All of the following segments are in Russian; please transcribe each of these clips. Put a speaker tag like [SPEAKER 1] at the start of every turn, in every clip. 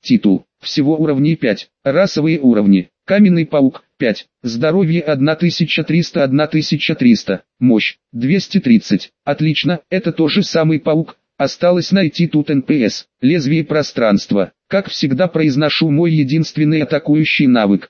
[SPEAKER 1] Титул. Всего уровней 5. Расовые уровни. Каменный паук. 5. Здоровье 1300. Мощь. 230. Отлично, это тот же самый паук. Осталось найти тут НПС. Лезвие пространства. Как всегда произношу мой единственный атакующий навык.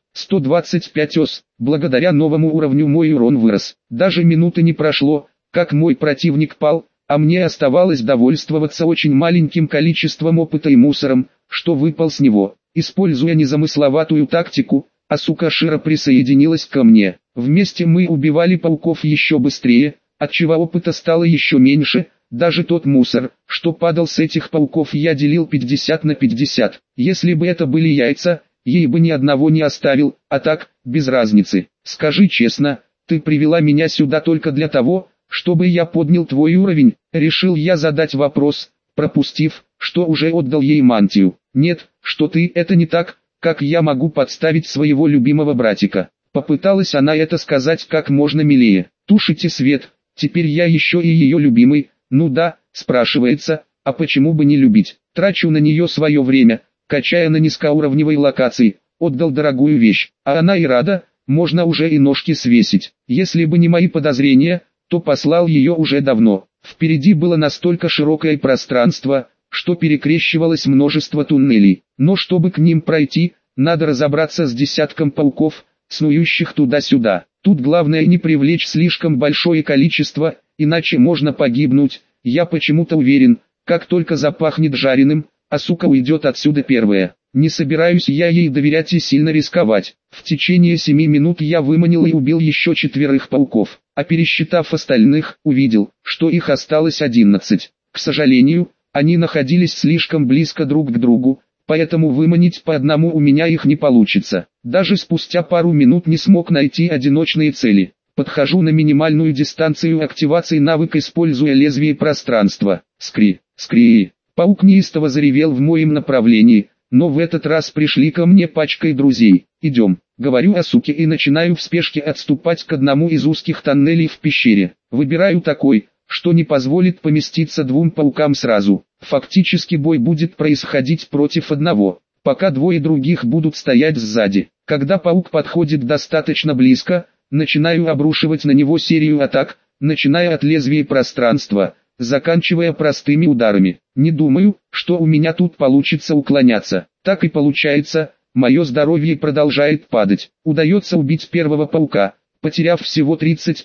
[SPEAKER 1] 125 ос. Благодаря новому уровню мой урон вырос. Даже минуты не прошло, как мой противник пал, а мне оставалось довольствоваться очень маленьким количеством опыта и мусором, что выпал с него. Используя незамысловатую тактику, Асука Шира присоединилась ко мне. Вместе мы убивали пауков еще быстрее, отчего опыта стало еще меньше. Даже тот мусор, что падал с этих пауков, я делил 50 на 50. Если бы это были яйца, ей бы ни одного не оставил, а так, без разницы. Скажи честно, ты привела меня сюда только для того, чтобы я поднял твой уровень? Решил я задать вопрос, пропустив, что уже отдал ей мантию. Нет, что ты, это не так, как я могу подставить своего любимого братика. Попыталась она это сказать как можно милее. Тушите свет, теперь я еще и ее любимый. Ну да, спрашивается, а почему бы не любить? Трачу на нее свое время, качая на низкоуровневой локации, отдал дорогую вещь, а она и рада, можно уже и ножки свесить. Если бы не мои подозрения, то послал ее уже давно. Впереди было настолько широкое пространство, что перекрещивалось множество туннелей, но чтобы к ним пройти, надо разобраться с десятком пауков, снующих туда-сюда. Тут главное не привлечь слишком большое количество, иначе можно погибнуть. Я почему-то уверен, как только запахнет жареным, Асука уйдет отсюда первая. Не собираюсь я ей доверять и сильно рисковать. В течение 7 минут я выманил и убил еще 4 пауков, а пересчитав остальных, увидел, что их осталось 11. К сожалению, они находились слишком близко друг к другу, поэтому выманить по одному у меня их не получится. Даже спустя пару минут не смог найти одиночные цели. Подхожу на минимальную дистанцию активации навыка, используя лезвие пространства. Скри. Паук неистово заревел в моем направлении, но в этот раз пришли ко мне пачкой друзей. Идем, говорю Асуке и начинаю в спешке отступать к одному из узких тоннелей в пещере. Выбираю такой, что не позволит поместиться 2 паукам сразу. Фактически бой будет происходить против одного, пока 2 других будут стоять сзади. Когда паук подходит достаточно близко, начинаю обрушивать на него серию атак, начиная от лезвия пространства, заканчивая простыми ударами. Не думаю, что у меня тут получится уклоняться. Так и получается, мое здоровье продолжает падать. Удается убить первого паука, потеряв всего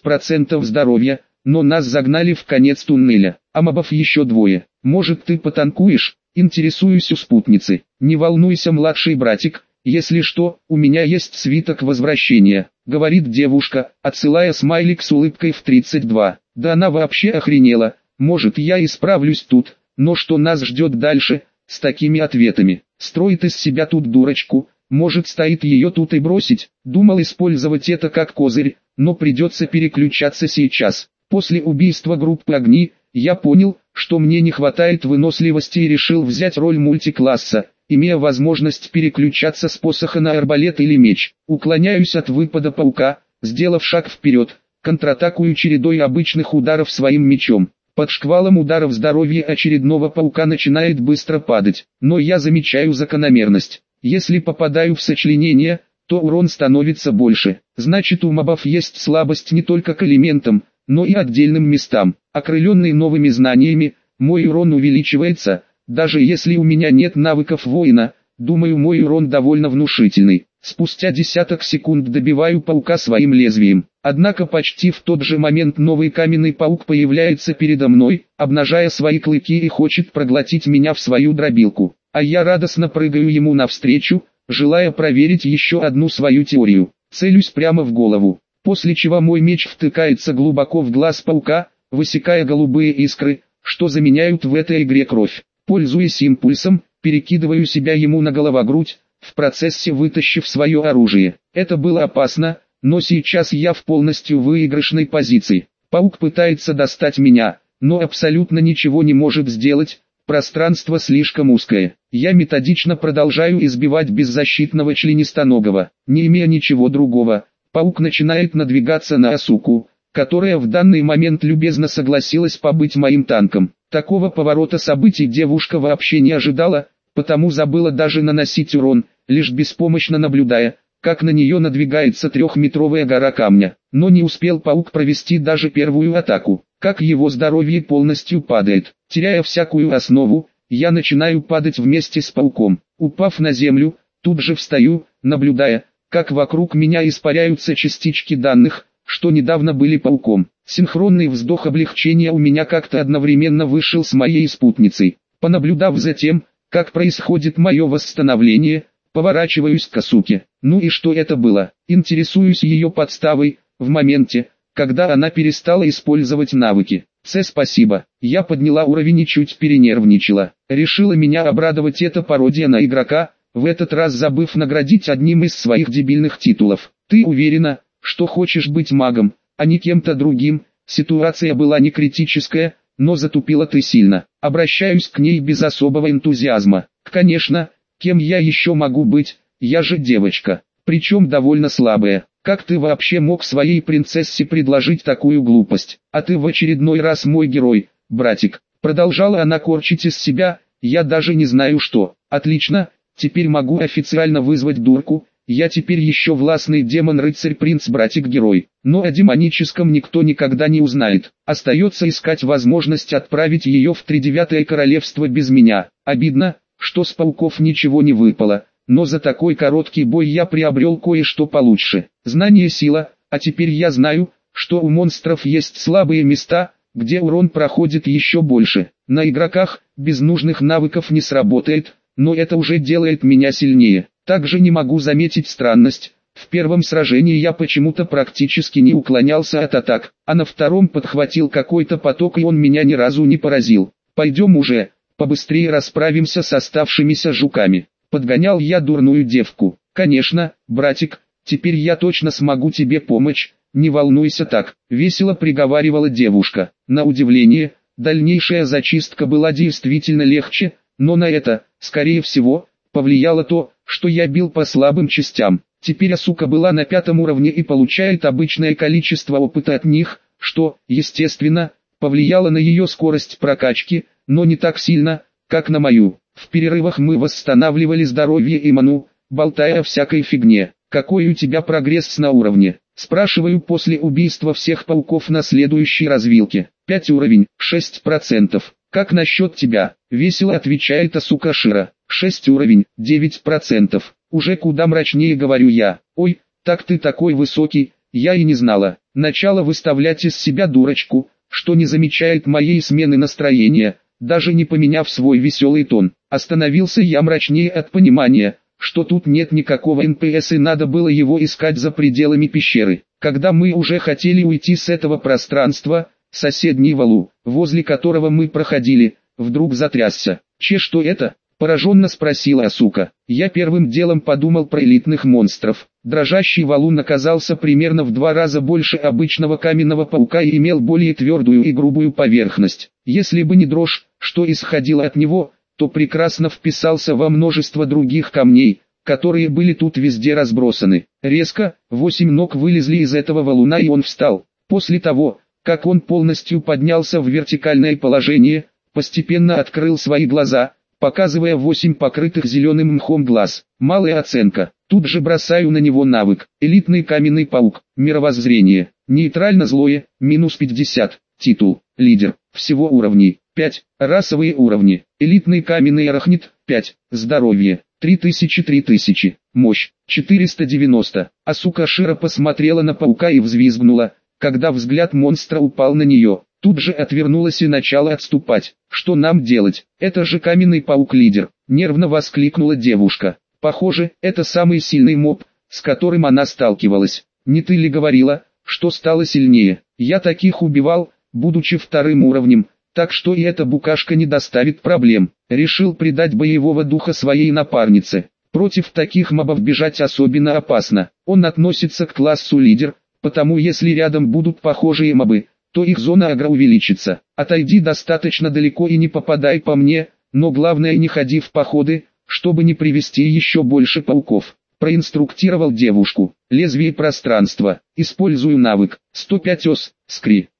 [SPEAKER 1] 30% здоровья, но нас загнали в конец туннеля. А мобов еще 2. Может, ты потанкуешь? Интересуюсь у спутницы. Не волнуйся, младший братик, если что, у меня есть свиток возвращения, говорит девушка, отсылая смайлик с улыбкой в 32. Да она вообще охренела. Может, я и справлюсь тут, но что нас ждет дальше, с такими ответами? Строит из себя тут дурочку, может, стоит ее тут и бросить? Думал использовать это как козырь, но придется переключаться сейчас. После убийства группы огни, я понял, что мне не хватает выносливости и решил взять роль мультикласса, имея возможность переключаться с посоха на арбалет или меч. Уклоняюсь от выпада паука, сделав шаг вперед, контратакую чередой обычных ударов своим мечом. Под шквалом ударов здоровье очередного паука начинает быстро падать, но я замечаю закономерность. Если попадаю в сочленение, то урон становится больше. Значит, у мобов есть слабость не только к элементам, но и отдельным местам. Окрыленный новыми знаниями, мой урон увеличивается, даже если у меня нет навыков воина. Думаю, мой урон довольно внушительный. Спустя десяток секунд добиваю паука своим лезвием. Однако почти в тот же момент новый каменный паук появляется передо мной, обнажая свои клыки и хочет проглотить меня в свою дробилку. А я радостно прыгаю ему навстречу, желая проверить еще одну свою теорию. Целюсь прямо в голову, после чего мой меч втыкается глубоко в глаз паука, высекая голубые искры, что заменяют в этой игре кровь. Пользуясь импульсом, перекидываю себя ему на головогрудь, в процессе вытащив свое оружие. Это было опасно, но сейчас я в полностью выигрышной позиции. Паук пытается достать меня, но абсолютно ничего не может сделать, пространство слишком узкое. Я методично продолжаю избивать беззащитного членистоногого. Не имея ничего другого, паук начинает надвигаться на Асуку, которая в данный момент любезно согласилась побыть моим танком. Такого поворота событий девушка вообще не ожидала, потому забыла даже наносить урон, лишь беспомощно наблюдая, как на нее надвигается трехметровая гора камня. Но не успел паук провести даже первую атаку, как его здоровье полностью падает. Теряя всякую основу, я начинаю падать вместе с пауком. Упав на землю, тут же встаю, наблюдая, как вокруг меня испаряются частички данных, что недавно были пауком. Синхронный вздох облегчения у меня как-то одновременно вышел с моей спутницей. Понаблюдав за тем, как происходит мое восстановление, поворачиваюсь к Асуке. Ну и что это было? Интересуюсь ее подставой, в моменте, когда она перестала использовать навыки. Спасибо. Я подняла уровень и чуть перенервничала. Решила меня обрадовать эта пародия на игрока, в этот раз забыв наградить одним из своих дебильных титулов. Ты уверена, что хочешь быть магом, а не кем-то другим? Ситуация была не критическая, но затупила ты сильно. Обращаюсь к ней без особого энтузиазма. Конечно, кем я еще могу быть, я же девочка, причем довольно слабая. Как ты вообще мог своей принцессе предложить такую глупость? А ты в очередной раз мой герой, братик. Продолжала она корчить из себя, я даже не знаю что. Отлично, теперь могу официально вызвать дурку. Я теперь еще властный демон-рыцарь-принц-братик-герой. Но о демоническом никто никогда не узнает. Остается искать возможность отправить ее в тридевятое королевство без меня. Обидно, что с пауков ничего не выпало. Но за такой короткий бой я приобрел кое-что получше. Знание сила, а теперь я знаю, что у монстров есть слабые места, где урон проходит еще больше. На игроках, без нужных навыков не сработает, но это уже делает меня сильнее. Также не могу заметить странность. В первом сражении я почему-то практически не уклонялся от атак, а на втором подхватил какой-то поток и он меня ни разу не поразил. Пойдем уже, побыстрее расправимся с оставшимися жуками. Подгонял я дурную девку. Конечно, братик, теперь я точно смогу тебе помочь, не волнуйся так, весело приговаривала девушка. На удивление, дальнейшая зачистка была действительно легче, но на это, скорее всего, повлияло то, что я бил по слабым частям. Теперь Асука была на 5 уровне и получает обычное количество опыта от них, что, естественно, повлияло на ее скорость прокачки, но не так сильно, как на мою. В перерывах мы восстанавливали здоровье и ману, болтая о всякой фигне. Какой у тебя прогресс на уровне? Спрашиваю после убийства всех пауков на следующей развилке. 5 уровень, 6%. Как насчет тебя? Весело отвечает Асука Шира. 6 уровень, 9%. Уже куда мрачнее говорю я. Ой, так ты такой высокий, я и не знала. Начала выставлять из себя дурочку, что не замечает моей смены настроения, даже не поменяв свой веселый тон. Остановился я мрачнее от понимания, что тут нет никакого НПС и надо было его искать за пределами пещеры. Когда мы уже хотели уйти с этого пространства, соседний валу, возле которого мы проходили, вдруг затрясся. Что это? Пораженно спросила Асука. Я первым делом подумал про элитных монстров. Дрожащий валун оказался примерно в 2 раза больше обычного каменного паука и имел более твердую и грубую поверхность. Если бы не дрожь, что исходила от него, то прекрасно вписался во множество других камней, которые были тут везде разбросаны. Резко, 8 ног вылезли из этого валуна и он встал. После того, как он полностью поднялся в вертикальное положение, постепенно открыл свои глаза, показывая 8 покрытых зеленым мхом глаз. Малая оценка. Тут же бросаю на него навык. Элитный каменный паук. Мировоззрение. Нейтрально злое. -50. Титул. Лидер. Всего уровней. 5. Расовые уровни. Элитный каменный арахнид. 5. Здоровье. 3000. Мощь. 490. Асука Шира посмотрела на паука и взвизгнула, когда взгляд монстра упал на нее. Тут же отвернулась и начала отступать. Что нам делать? Это же каменный паук-лидер. Нервно воскликнула девушка. Похоже, это самый сильный моб, с которым она сталкивалась. Не ты ли говорила, что стала сильнее? Я таких убивал, будучи 2-м уровнем, так что и эта букашка не доставит проблем. Решил придать боевого духа своей напарнице. Против таких мобов бежать особенно опасно. Он относится к классу лидер, потому если рядом будут похожие мобы, то их зона агро увеличится. Отойди достаточно далеко и не попадай по мне, но главное не ходи в походы, чтобы не привести еще больше пауков. Проинструктировал девушку. Лезвие пространства. Использую навык. 105 ос. Скри.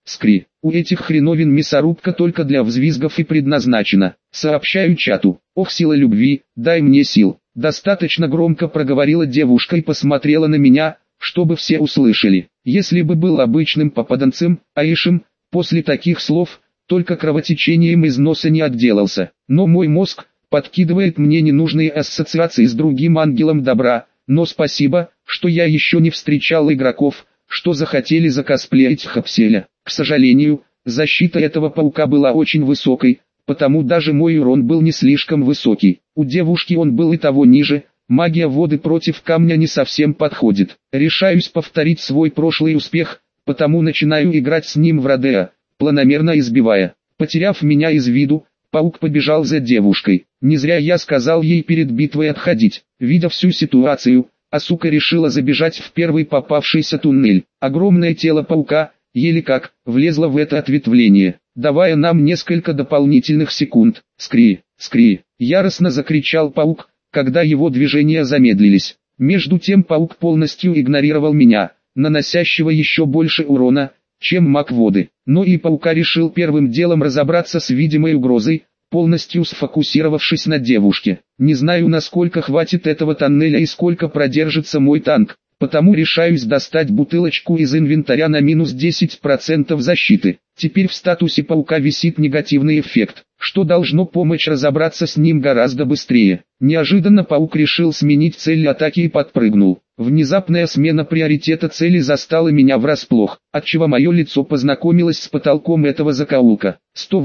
[SPEAKER 1] Скри. У этих хреновин мясорубка только для взвизгов и предназначена. Сообщаю чату. Ох, сила любви, дай мне сил. Достаточно громко проговорила девушка и посмотрела на меня, чтобы все услышали. Если бы был обычным попаданцем, Аишем, после таких слов, только кровотечением из носа не отделался. Но мой мозг подкидывает мне ненужные ассоциации с другим ангелом добра. Но спасибо, что я еще не встречал игроков, что захотели закосплеить Хапселя. К сожалению, защита этого паука была очень высокой, потому даже мой урон был не слишком высокий. У девушки он был и того ниже. Магия воды против камня не совсем подходит. Решаюсь повторить свой прошлый успех, потому начинаю играть с ним в Родео, планомерно избивая. Потеряв меня из виду, паук побежал за девушкой. Не зря я сказал ей перед битвой отходить. Видя всю ситуацию, Асука решила забежать в первый попавшийся туннель. Огромное тело паука, еле как, влезло в это ответвление, давая нам несколько дополнительных секунд. «Скри! Скри!» — яростно закричал паук, когда его движения замедлились. Между тем паук полностью игнорировал меня, наносящего еще больше урона, чем маг воды. Но и паука решил первым делом разобраться с видимой угрозой, полностью сфокусировавшись на девушке. Не знаю, насколько хватит этого тоннеля и сколько продержится мой танк, потому решаюсь достать бутылочку из инвентаря на минус 10% защиты. Теперь в статусе паука висит негативный эффект, что должно помочь разобраться с ним гораздо быстрее. Неожиданно паук решил сменить цель атаки и подпрыгнул. Внезапная смена приоритета цели застала меня врасплох, отчего мое лицо познакомилось с потолком этого закоулка.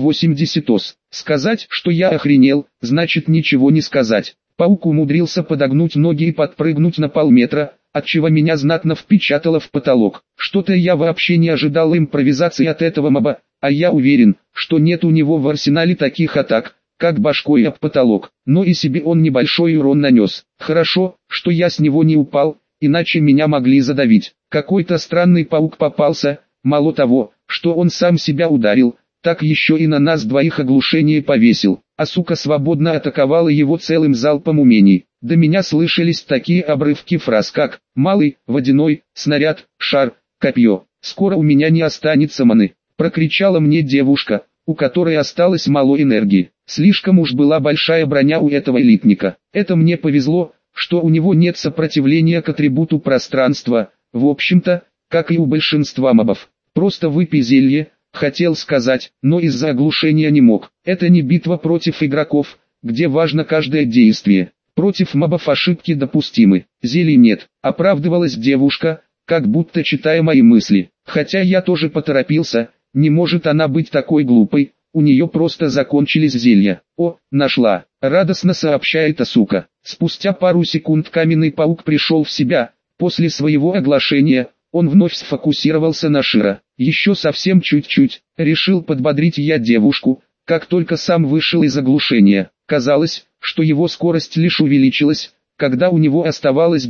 [SPEAKER 1] 180 ос. Сказать, что я охренел, значит ничего не сказать. Паук умудрился подогнуть ноги и подпрыгнуть на полметра, отчего меня знатно впечатало в потолок. Что-то я вообще не ожидал импровизации от этого моба, а я уверен, что нет у него в арсенале таких атак, как башкой об потолок. Но и себе он небольшой урон нанес. Хорошо, что я с него не упал, иначе меня могли задавить. Какой-то странный паук попался, мало того, что он сам себя ударил, так еще и на нас двоих оглушение повесил. Асука свободно атаковала его целым залпом умений. До меня слышались такие обрывки фраз как «малый», «водяной», «снаряд», «шар», «копье». «Скоро у меня не останется маны», — прокричала мне девушка, у которой осталось мало энергии. Слишком уж была большая броня у этого элитника. Это мне повезло, что у него нет сопротивления к атрибуту пространства, в общем-то, как и у большинства мобов. Просто выпей зелье, хотел сказать, но из-за оглушения не мог. Это не битва против игроков, где важно каждое действие. Против мобов ошибки допустимы. Зелий нет, оправдывалась девушка, как будто читая мои мысли. Хотя я тоже поторопился, не может она быть такой глупой, у нее просто закончились зелья. О, нашла, радостно сообщает Асука. Спустя пару секунд каменный паук пришел в себя, после своего оглашения. Он вновь сфокусировался на Широ. Еще совсем чуть-чуть, решил подбодрить я девушку, как только сам вышел из оглушения. Казалось, что его скорость лишь увеличилась, когда у него оставалось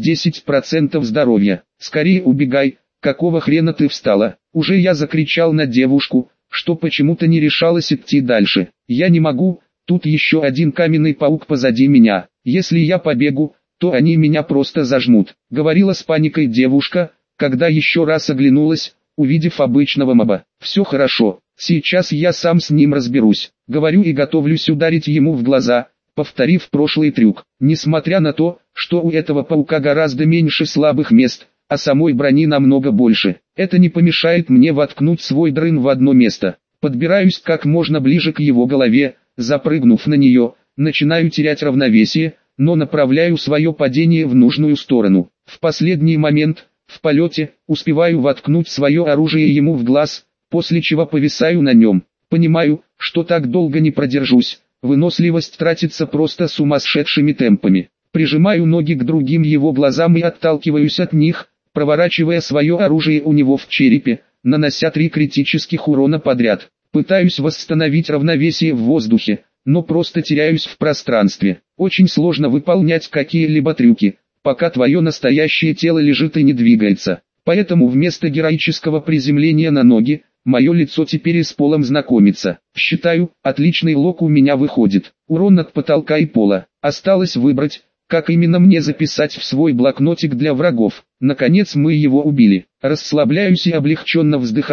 [SPEAKER 1] 10% здоровья. «Скорее убегай, какого хрена ты встала?» Уже я закричал на девушку, что почему-то не решалась идти дальше. «Я не могу, тут еще один каменный паук позади меня. Если я побегу, то они меня просто зажмут», — говорила с паникой девушка, когда еще раз оглянулась, увидев обычного моба. «Все хорошо, сейчас я сам с ним разберусь», — говорю и готовлюсь ударить ему в глаза, повторив прошлый трюк. Несмотря на то, что у этого паука гораздо меньше слабых мест, а самой брони намного больше, это не помешает мне воткнуть свой дрын в одно место. Подбираюсь как можно ближе к его голове, запрыгнув на нее, начинаю терять равновесие, но направляю свое падение в нужную сторону. В последний момент, в полете, успеваю воткнуть свое оружие ему в глаз, после чего повисаю на нем. Понимаю, что так долго не продержусь, выносливость тратится просто сумасшедшими темпами. Прижимаю ноги к другим его глазам и отталкиваюсь от них, проворачивая свое оружие у него в черепе, нанося 3 критических урона подряд. Пытаюсь восстановить равновесие в воздухе, но просто теряюсь в пространстве. Очень сложно выполнять какие-либо трюки, пока твое настоящее тело лежит и не двигается. Поэтому вместо героического приземления на ноги, мое лицо теперь и с полом знакомится. Считаю, отличный лок у меня выходит. Урон от потолка и пола. Осталось выбрать, как именно мне записать в свой блокнотик для врагов. Наконец мы его убили. Расслабляюсь и облегченно вздыхаю,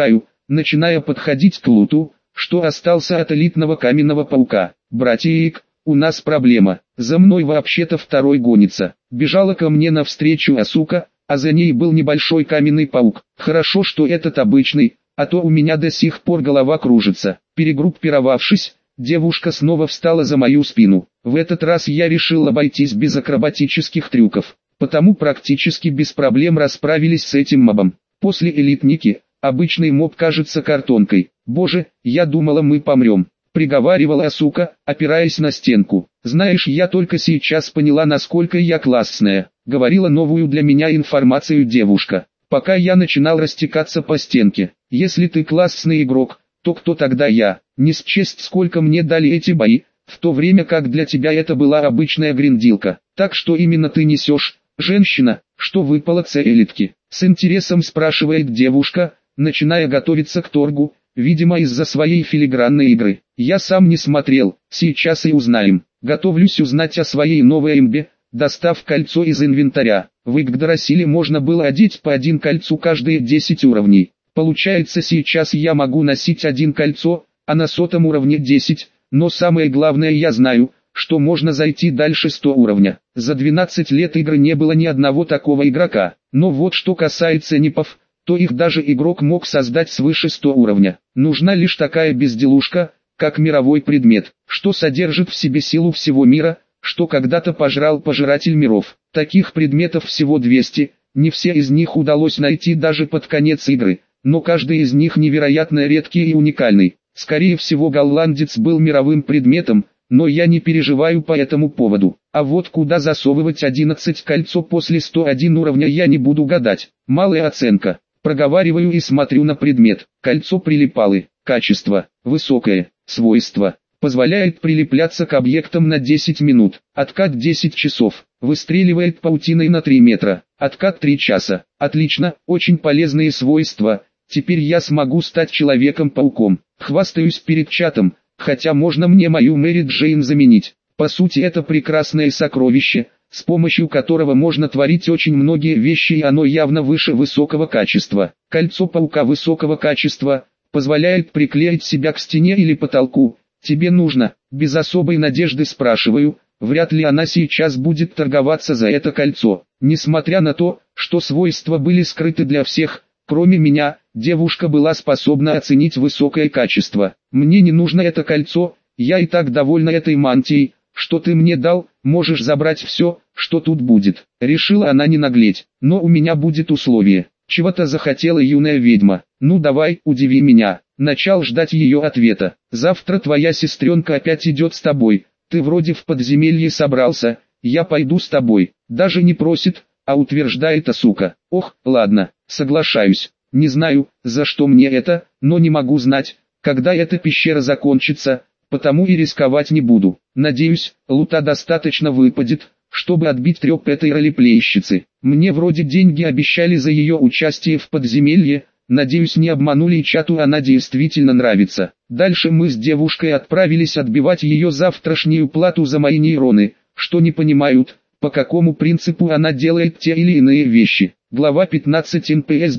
[SPEAKER 1] начиная подходить к луту, что остался от элитного каменного паука. «Братик, у нас проблема, за мной вообще-то второй гонится». Бежала ко мне навстречу Асука, а за ней был небольшой каменный паук. Хорошо, что этот обычный, а то у меня до сих пор голова кружится. Перегруппировавшись, девушка снова встала за мою спину. В этот раз я решил обойтись без акробатических трюков, потому практически без проблем расправились с этим мобом. После элитники, обычный моб кажется картонкой. «Боже, я думала, мы помрем», — приговаривала Асука, опираясь на стенку. «Знаешь, я только сейчас поняла, насколько я классная», — говорила новую для меня информацию девушка, пока я начинал растекаться по стенке. «Если ты классный игрок, то кто тогда я? Не счесть, сколько мне дали эти бои, в то время как для тебя это была обычная гриндилка. Так что именно ты несешь, женщина, что выпало с элитки?» С интересом спрашивает девушка, начиная готовиться к торгу, видимо из-за своей филигранной игры. «Я сам не смотрел, сейчас и узнаем». Готовлюсь узнать о своей новой имбе, достав кольцо из инвентаря. В Игдорасиле можно было одеть по 1 кольцу каждые 10 уровней. Получается, сейчас я могу носить 1 кольцо, а на 100 уровне 10, но самое главное, я знаю, что можно зайти дальше 100 уровня. За 12 лет игры не было ни одного такого игрока. Но вот что касается нипов, то их даже игрок мог создать свыше 100 уровня. Нужна лишь такая безделушка, как мировой предмет, что содержит в себе силу всего мира, что когда-то пожрал пожиратель миров. Таких предметов всего 200, не все из них удалось найти даже под конец игры, но каждый из них невероятно редкий и уникальный. Скорее всего, голландец был мировым предметом, но я не переживаю по этому поводу. А вот куда засовывать 11 кольцо после 101 уровня я не буду гадать. Малая оценка. Проговариваю и смотрю на предмет. Кольцо прилипалы. Качество. Высокое. Свойства. Позволяет прилепляться к объектам на 10 минут. Откат 10 часов. Выстреливает паутиной на 3 метра. Откат 3 часа. Отлично, очень полезные свойства. Теперь я смогу стать Человеком-пауком. Хвастаюсь перед чатом, хотя можно мне мою Мэри Джейн заменить. По сути, это прекрасное сокровище, с помощью которого можно творить очень многие вещи, и оно явно выше высокого качества. Кольцо паука высокого качества позволяет приклеить себя к стене или потолку. Тебе нужно? Без особой надежды спрашиваю. Вряд ли она сейчас будет торговаться за это кольцо. Несмотря на то, что свойства были скрыты для всех, кроме меня, девушка была способна оценить высокое качество. Мне не нужно это кольцо, я и так довольна этой мантией, что ты мне дал, можешь забрать все, что тут будет. Решила она не наглеть, но у меня будет условие. Чего-то захотела юная ведьма. Ну давай, удиви меня. Начал ждать ее ответа. Завтра твоя сестренка опять идет с тобой. Ты вроде в подземелье собрался, я пойду с тобой. Даже не просит, а утверждает Асука. Ох, ладно, соглашаюсь. Не знаю, за что мне это, но не могу знать, когда эта пещера закончится, потому и рисковать не буду. Надеюсь, лута достаточно выпадет, чтобы отбить треп этой ролеплейщицы. Мне вроде деньги обещали за ее участие в подземелье, надеюсь, не обманули и чату она действительно нравится. Дальше мы с девушкой отправились отбивать ее завтрашнюю плату за мои нейроны, что не понимают, по какому принципу она делает те или иные вещи. Глава 15 НПС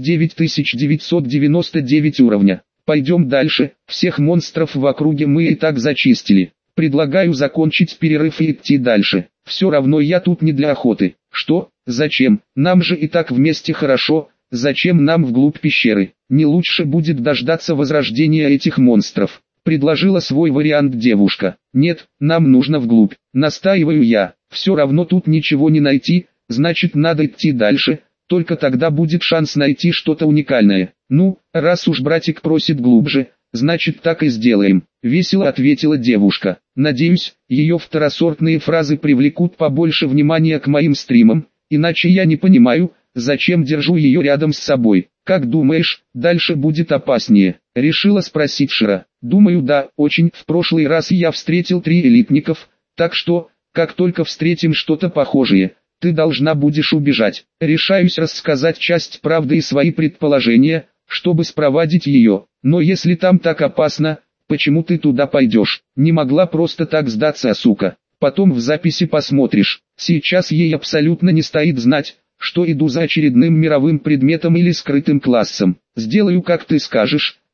[SPEAKER 1] 9999 уровня. Пойдем дальше, всех монстров в округе мы и так зачистили. Предлагаю закончить перерыв и идти дальше. Все равно я тут не для охоты. Что? Зачем? Нам же и так вместе хорошо. Зачем нам вглубь пещеры? Не лучше будет дождаться возрождения этих монстров. Предложила свой вариант девушка. Нет, нам нужно вглубь. Настаиваю я. Все равно тут ничего не найти, значит надо идти дальше. Только тогда будет шанс найти что-то уникальное. Ну, раз уж братик просит глубже, значит так и сделаем. Весело ответила девушка. Надеюсь, ее второсортные фразы привлекут побольше внимания к моим стримам, иначе я не понимаю, зачем держу ее рядом с собой. Как думаешь, дальше будет опаснее? Решила спросить Шира. Думаю, да, очень. В прошлый раз я встретил 3 элитников, так что, как только встретим что-то похожее, ты должна будешь убежать. Решаюсь рассказать часть правды и свои предположения, чтобы спровадить ее. Но если там так опасно, почему ты туда пойдешь? Не могла просто так сдаться, сука. Потом в записи посмотришь. Сейчас ей абсолютно не стоит знать, что иду за очередным мировым предметом или скрытым классом. Сделаю как ты скажешь,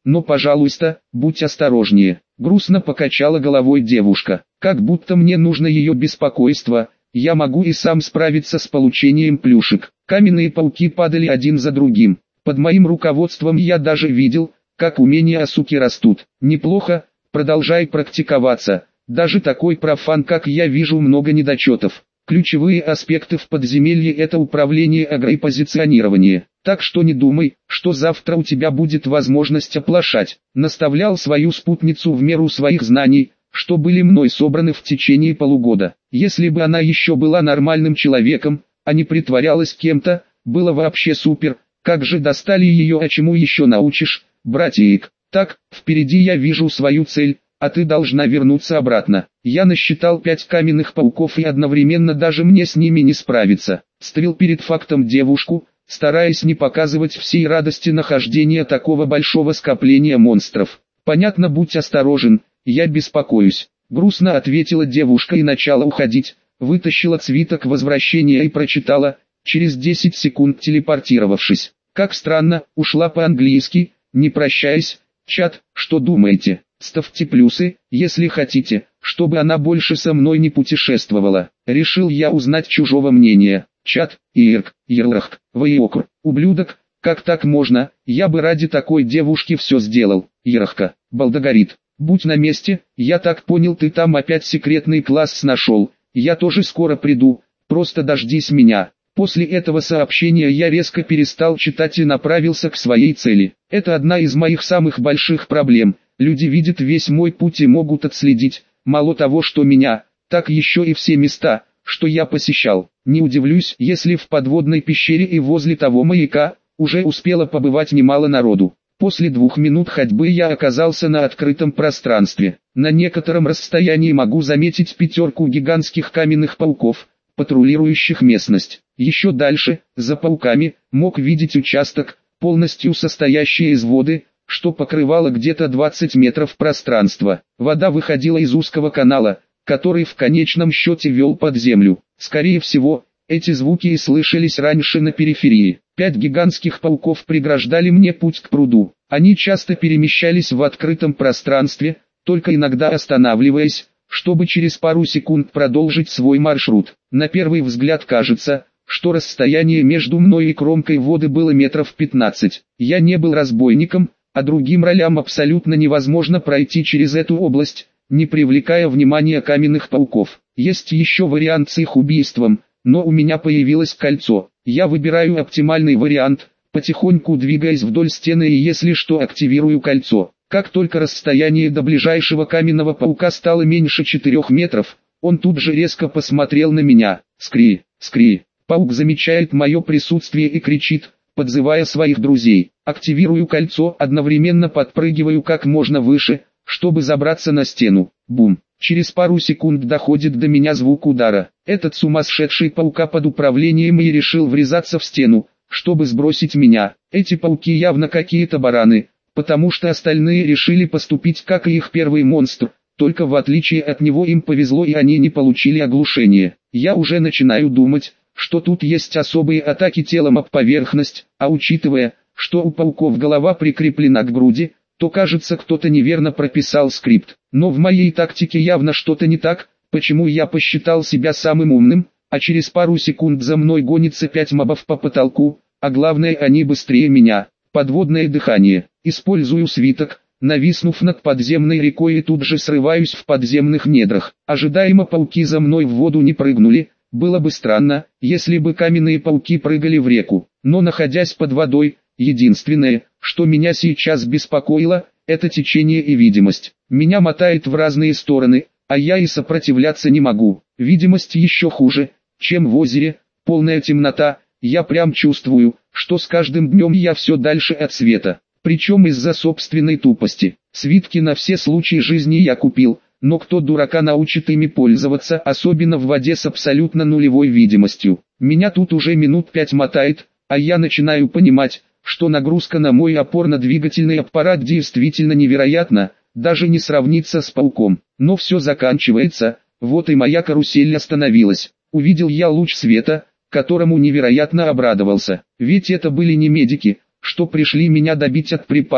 [SPEAKER 1] но, пожалуйста, будь осторожнее. Грустно покачала головой девушка. Как будто мне нужно ее беспокойство, я могу и сам справиться с получением плюшек. Каменные пауки падали один за другим. Под моим руководством я даже видел, как умения Асуки растут. Неплохо, продолжай практиковаться. Даже такой профан, как я, вижу много недочетов. Ключевые аспекты в подземелье – это управление агро и позиционирование. Так что не думай, что завтра у тебя будет возможность оплошать. Наставлял свою спутницу в меру своих знаний, что были мной собраны в течение полугода. Если бы она еще была нормальным человеком, а не притворялась кем-то, было вообще супер. Как же достали ее, а чему еще научишь, братик? Так, впереди я вижу свою цель. А ты должна вернуться обратно. Я насчитал 5 каменных пауков и одновременно даже мне с ними не справиться. Ставил перед фактом девушку, стараясь не показывать всей радости нахождения такого большого скопления монстров. Понятно, будь осторожен, я беспокоюсь. Грустно ответила девушка и начала уходить. Вытащила свиток возвращения и прочитала, через 10 секунд телепортировавшись. Как странно, ушла по-английски, не прощаясь. Чат, что думаете? Ставьте плюсы, если хотите, чтобы она больше со мной не путешествовала. Решил я узнать чужого мнения. Чат, Ирк, Ерлах, Вайокур, ублюдок, как так можно, я бы ради такой девушки все сделал. Ирахка, Балдагорит, будь на месте, я так понял, ты там опять секретный класс нашел. Я тоже скоро приду, просто дождись меня. После этого сообщения я резко перестал читать и направился к своей цели. Это одна из моих самых больших проблем. Люди видят весь мой путь и могут отследить, мало того, что меня, так еще и все места, что я посещал. Не удивлюсь, если в подводной пещере и возле того маяка уже успело побывать немало народу. После 2 минут ходьбы я оказался на открытом пространстве. На некотором расстоянии могу заметить 5 гигантских каменных пауков, патрулирующих местность. Еще дальше, за пауками, мог видеть участок, полностью состоящий из воды, что покрывало где-то 20 метров пространства. Вода выходила из узкого канала, который в конечном счете вел под землю. Скорее всего, эти звуки и слышались раньше на периферии. 5 гигантских пауков преграждали мне путь к пруду. Они часто перемещались в открытом пространстве, только иногда останавливаясь, чтобы через пару секунд продолжить свой маршрут. На первый взгляд кажется, что расстояние между мной и кромкой воды было метров 15. Я не был разбойником, а другим ролям абсолютно невозможно пройти через эту область, не привлекая внимания каменных пауков. Есть еще вариант с их убийством, но у меня появилось кольцо. Я выбираю оптимальный вариант, потихоньку двигаясь вдоль стены и если что активирую кольцо. Как только расстояние до ближайшего каменного паука стало меньше 4 метров, он тут же резко посмотрел на меня. Скри, скри. Паук замечает мое присутствие и кричит, подзывая своих друзей. Активирую кольцо, одновременно подпрыгиваю как можно выше, чтобы забраться на стену. Бум. Через пару секунд доходит до меня звук удара. Этот сумасшедший паука под управлением и решил врезаться в стену, чтобы сбросить меня. Эти пауки явно какие-то бараны, потому что остальные решили поступить как и их первый монстр, только в отличие от него им повезло и они не получили оглушения. Я уже начинаю думать, что тут есть особые атаки телом об поверхность, а учитывая, что у пауков голова прикреплена к груди, то кажется кто-то неверно прописал скрипт. Но в моей тактике явно что-то не так, почему я посчитал себя самым умным, а через пару секунд за мной гонится 5 мобов по потолку, а главное они быстрее меня. Подводное дыхание. Использую свиток, нависнув над подземной рекой и тут же срываюсь в подземных недрах. Ожидаемо пауки за мной в воду не прыгнули. Было бы странно, если бы каменные пауки прыгали в реку, но находясь под водой, единственное, что меня сейчас беспокоило, это течение и видимость. Меня мотает в разные стороны, а я и сопротивляться не могу. Видимость еще хуже, чем в озере, полная темнота, я прям чувствую, что с каждым днем я все дальше от света, причем из-за собственной тупости. Свитки на все случаи жизни я купил, но кто дурака научит ими пользоваться, особенно в воде с абсолютно нулевой видимостью. Меня тут уже минут 5 мотает, а я начинаю понимать, что нагрузка на мой опорно-двигательный аппарат действительно невероятна, даже не сравнится с пауком. Но все заканчивается, вот и моя карусель остановилась. Увидел я луч света, которому невероятно обрадовался. Ведь это были не медики, что пришли меня добить от припадка,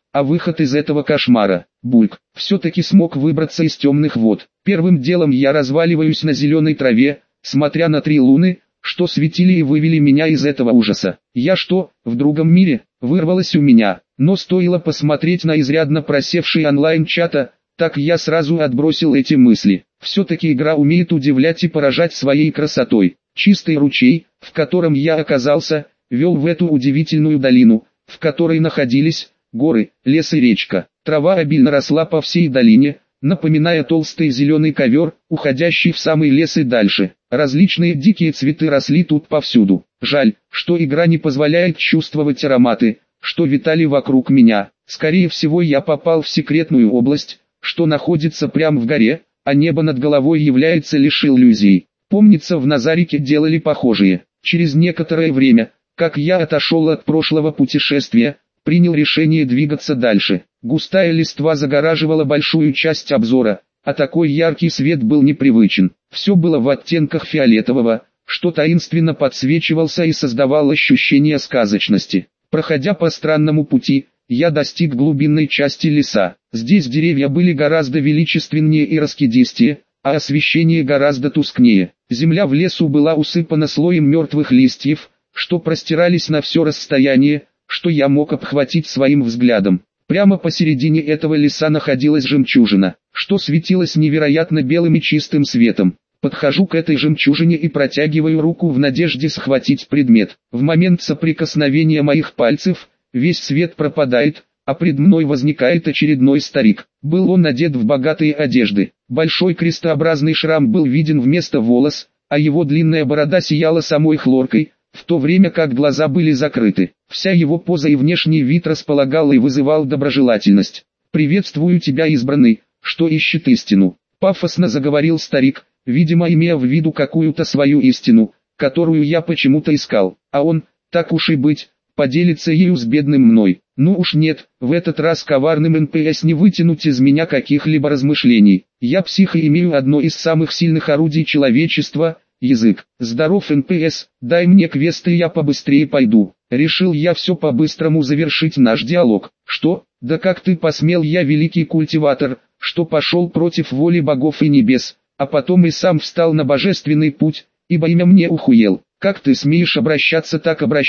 [SPEAKER 1] а выход из этого кошмара. Бульк, все-таки смог выбраться из темных вод. Первым делом я разваливаюсь на зеленой траве, смотря на 3 луны, что светили и вывели меня из этого ужаса. Я что, в другом мире? Вырвалось у меня, но стоило посмотреть на изрядно просевший онлайн-чата, так я сразу отбросил эти мысли. Все-таки игра умеет удивлять и поражать своей красотой. Чистый ручей, в котором я оказался, вел в эту удивительную долину, в которой находились горы, лес и речка. Трава обильно росла по всей долине, напоминая толстый зеленый ковер, уходящий в самый лес и дальше. Различные дикие цветы росли тут повсюду. Жаль, что игра не позволяет чувствовать ароматы, что витали вокруг меня. Скорее всего, я попал в секретную область, что находится прямо в горе, а небо над головой является лишь иллюзией. Помнится, в Назарике делали похожие. Через некоторое время, как я отошел от прошлого путешествия, принял решение двигаться дальше. Густая листва загораживала большую часть обзора, а такой яркий свет был непривычен. Все было в оттенках фиолетового, что таинственно подсвечивался и создавал ощущение сказочности. Проходя по странному пути, я достиг глубинной части леса. Здесь деревья были гораздо величественнее и раскидистее, а освещение гораздо тускнее. Земля в лесу была усыпана слоем мертвых листьев, что простирались на все расстояние, что я мог обхватить своим взглядом. Прямо посередине этого леса находилась жемчужина, что светилась невероятно белым и чистым светом. Подхожу к этой жемчужине и протягиваю руку в надежде схватить предмет. В момент соприкосновения моих пальцев, весь свет пропадает, а пред мной возникает очередной старик. Был он одет в богатые одежды. Большой крестообразный шрам был виден вместо волос, а его длинная борода сияла самой хлоркой, в то время как глаза были закрыты. Вся его поза и внешний вид располагал и вызывал доброжелательность. «Приветствую тебя, избранный, что ищет истину», — пафосно заговорил старик, видимо имея в виду какую-то свою истину, которую я почему-то искал, а он, так уж и быть, поделится ею с бедным мной. Ну уж нет, в этот раз коварным НПС не вытянуть из меня каких-либо размышлений. Я псих и имею одно из самых сильных орудий человечества — язык. Здоров, НПС, дай мне квест и я побыстрее пойду. Решил я все по-быстрому завершить наш диалог. Что? Да как ты посмел, я великий культиватор, что пошел против воли богов и небес, а потом и сам встал на божественный путь, ибо имя мне Ухуел. Как ты смеешь обращаться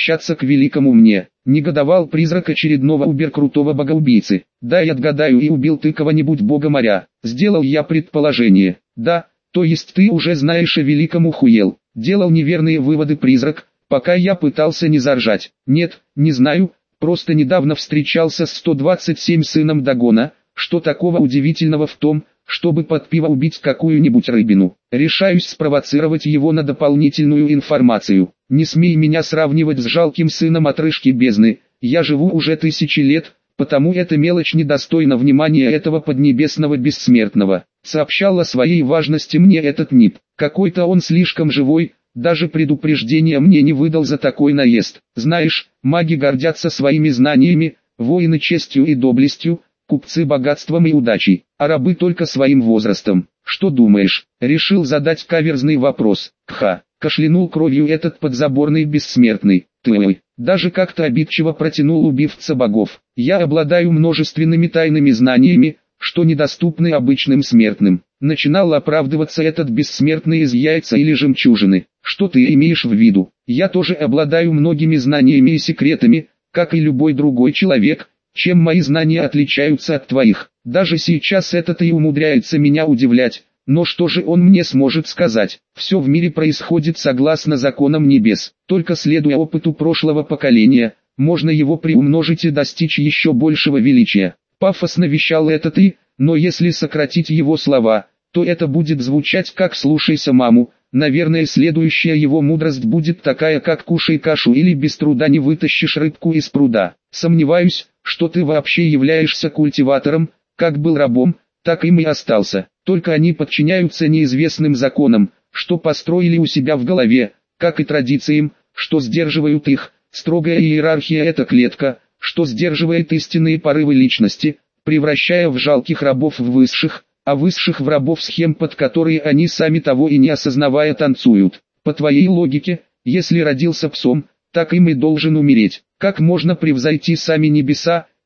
[SPEAKER 1] к великому мне? Негодовал призрак очередного убер-крутого богоубийцы. Дай отгадаю, и убил ты кого-нибудь бога моря. Сделал я предположение. Да, то есть ты уже знаешь о великом Ухуел. Делал неверные выводы призрак, пока я пытался не заржать. Нет, не знаю, просто недавно встречался с 127 сыном Дагона. Что такого удивительного в том, чтобы под пиво убить какую-нибудь рыбину? Решаюсь спровоцировать его на дополнительную информацию. Не смей меня сравнивать с жалким сыном отрыжки бездны, я живу уже 1000 лет, потому эта мелочь недостойна внимания этого поднебесного бессмертного. Сообщал о своей важности мне этот НИП. Какой-то он слишком живой, даже предупреждения мне не выдал за такой наезд. Знаешь, маги гордятся своими знаниями, воины честью и доблестью, купцы богатством и удачей, а рабы только своим возрастом. Что думаешь? Решил задать каверзный вопрос. Кха, кашлянул кровью этот подзаборный бессмертный. Ты, даже как-то обидчиво протянул убивца богов. Я обладаю множественными тайными знаниями, что недоступны обычным смертным. Начинал оправдываться этот бессмертный из яйца или жемчужины. Что ты имеешь в виду? Я тоже обладаю многими знаниями и секретами, как и любой другой человек. Чем мои знания отличаются от твоих? Даже сейчас этот и умудряется меня удивлять, но что же он мне сможет сказать? Все в мире происходит согласно законам небес, только следуя опыту прошлого поколения, можно его приумножить и достичь еще большего величия. Пафосно вещал этот и, но если сократить его слова, то это будет звучать как «слушайся маму». Наверное, следующая его мудрость будет такая, как «кушай кашу» или «без труда не вытащишь рыбку из пруда». Сомневаюсь, что ты вообще являешься культиватором, как был рабом, так им и остался. Только они подчиняются неизвестным законам, что построили у себя в голове, как и традициям, что сдерживают их. Строгая иерархия — это клетка, что сдерживает истинные порывы личности, превращая в жалких рабов в высших, а высших в рабов схем, под которые они сами того и не осознавая танцуют. По твоей логике, если родился псом, так им и должен умереть. Как можно превзойти сами небеса,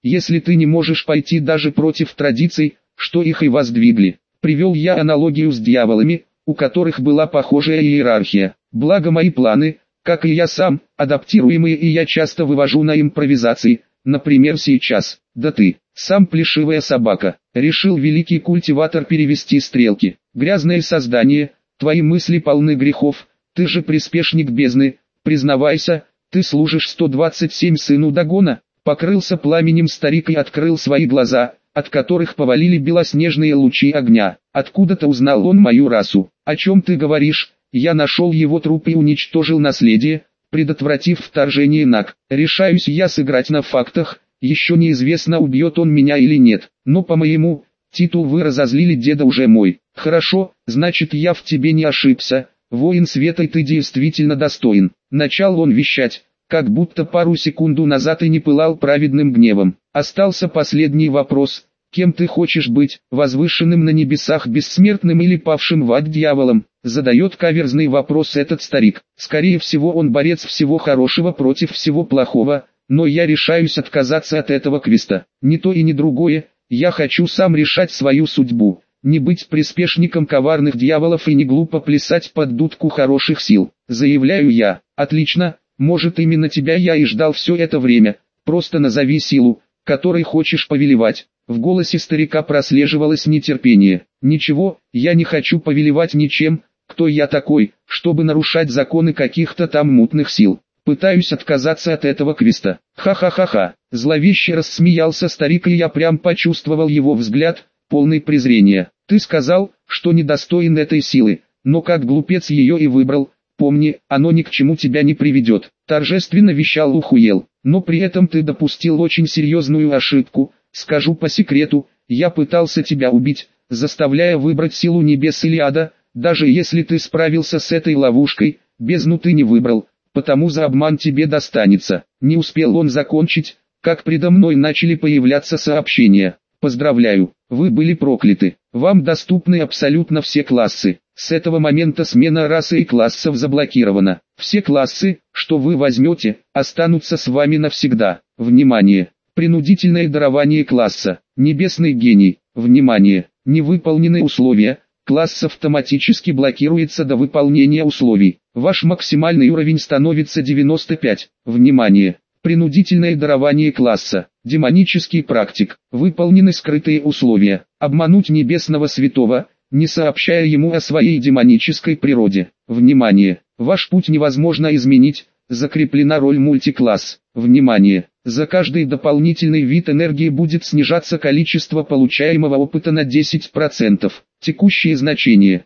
[SPEAKER 1] если ты не можешь пойти даже против традиций, что их и воздвигли. Привел я аналогию с дьяволами, у которых была похожая иерархия. Благо мои планы, как и я сам, адаптируемые, и я часто вывожу на импровизации, например сейчас. Да ты, сам плешивая собака, решил великий культиватор перевести стрелки. Грязное создание, твои мысли полны грехов, ты же приспешник бездны, признавайся, ты служишь 127 сыну Дагона. Покрылся пламенем старик и открыл свои глаза, от которых повалили белоснежные лучи огня. Откуда-то узнал он мою расу. О чем ты говоришь? Я нашел его труп и уничтожил наследие, предотвратив вторжение Наг. Решаюсь я сыграть на фактах, еще неизвестно, убьет он меня или нет. Но по моему титул вы разозлили деда уже мой. Хорошо, значит я в тебе не ошибся, воин света, и ты действительно достоин. Начал он вещать, как будто пару секунд назад и не пылал праведным гневом. Остался последний вопрос: кем ты хочешь быть, возвышенным на небесах бессмертным или павшим в ад дьяволом? Задает каверзный вопрос этот старик. Скорее всего он борец всего хорошего против всего плохого, но я решаюсь отказаться от этого квеста. Ни то и ни другое, я хочу сам решать свою судьбу, не быть приспешником коварных дьяволов и не глупо плясать под дудку хороших сил. Заявляю я. Отлично. Может, именно тебя я и ждал все это время, просто назови силу, которой хочешь повелевать. В голосе старика прослеживалось нетерпение. Ничего, я не хочу повелевать ничем, кто я такой, чтобы нарушать законы каких-то там мутных сил. Пытаюсь отказаться от этого квеста. Ха-ха-ха-ха. Зловеще рассмеялся старик, и я прям почувствовал его взгляд, полный презрения. Ты сказал, что недостоин этой силы, но как глупец ее и выбрал. Помни, оно ни к чему тебя не приведет. Торжественно вещал Ухуел. Но при этом ты допустил очень серьезную ошибку. Скажу по секрету, я пытался тебя убить, заставляя выбрать силу небес или ада. Даже если ты справился с этой ловушкой, бездну ты не выбрал, потому за обман тебе достанется. Не успел он закончить, как предо мной начали появляться сообщения. Поздравляю, вы были прокляты. Вам доступны абсолютно все классы. С этого момента смена расы и классов заблокирована. Все классы, что вы возьмете, останутся с вами навсегда. Внимание! Принудительное дарование класса. Небесный гений. Внимание! Невыполнены условия. Класс автоматически блокируется до выполнения условий. Ваш максимальный уровень становится 95. Внимание! Принудительное дарование класса. Демонический практик. Выполнены скрытые условия. Обмануть небесного святого, не сообщая ему о своей демонической природе. Внимание! Ваш путь невозможно изменить. Закреплена роль мультикласс. Внимание! За каждый дополнительный вид энергии будет снижаться количество получаемого опыта на 10%. Текущее значение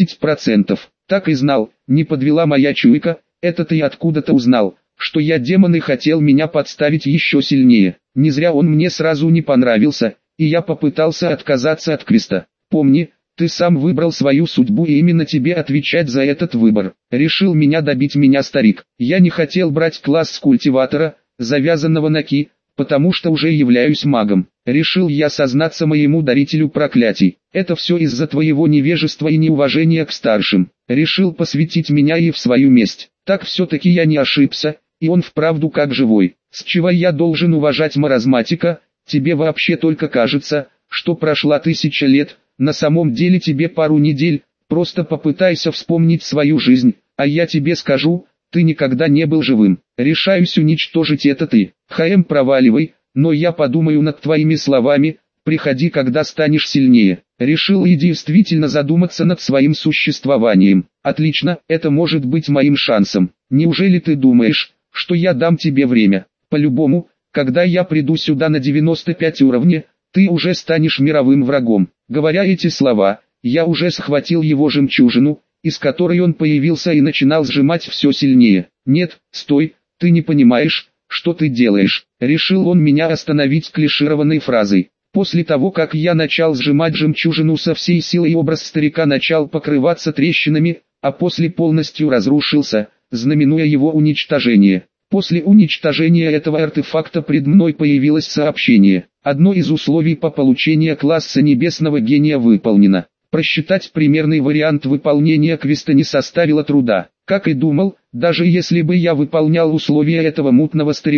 [SPEAKER 1] 10%. Так и знал, не подвела моя чуйка. Это ты откуда-то узнал, что я демон и хотел меня подставить еще сильнее. Не зря он мне сразу не понравился, и я попытался отказаться от квеста. Помни, ты сам выбрал свою судьбу, и именно тебе отвечать за этот выбор. Решил меня добить старик. Я не хотел брать класс культиватора, завязанного на ки, потому что уже являюсь магом. Решил я сознаться моему дарителю проклятий. Это все из-за твоего невежества и неуважения к старшим. Решил посвятить меня и в свою месть. Так все-таки я не ошибся, и он вправду как живой. С чего я должен уважать маразматика? Тебе вообще только кажется, что прошла 1000 лет, на самом деле тебе пару недель. Просто попытайся вспомнить свою жизнь, а я тебе скажу, ты никогда не был живым. Решаюсь уничтожить это ты. Проваливай, но я подумаю над твоими словами. Приходи, когда станешь сильнее. Решил и действительно задуматься над своим существованием. Отлично, это может быть моим шансом. Неужели ты думаешь, что я дам тебе время? По-любому, когда я приду сюда на 95 уровне, ты уже станешь мировым врагом. Говоря эти слова, я уже схватил его жемчужину, из которой он появился, и начинал сжимать все сильнее. Нет, стой, ты не понимаешь, что ты делаешь. Решил он меня остановить клишированной фразой. После того, как я начал сжимать жемчужину со всей силой, образ старика начал покрываться трещинами, а после полностью разрушился, знаменуя его уничтожение. После уничтожения этого артефакта пред мной появилось сообщение. Одно из условий по получению класса небесного гения выполнено. Просчитать примерный вариант выполнения квеста не составило труда. Как и думал, даже если бы я выполнял условия этого мутного старика,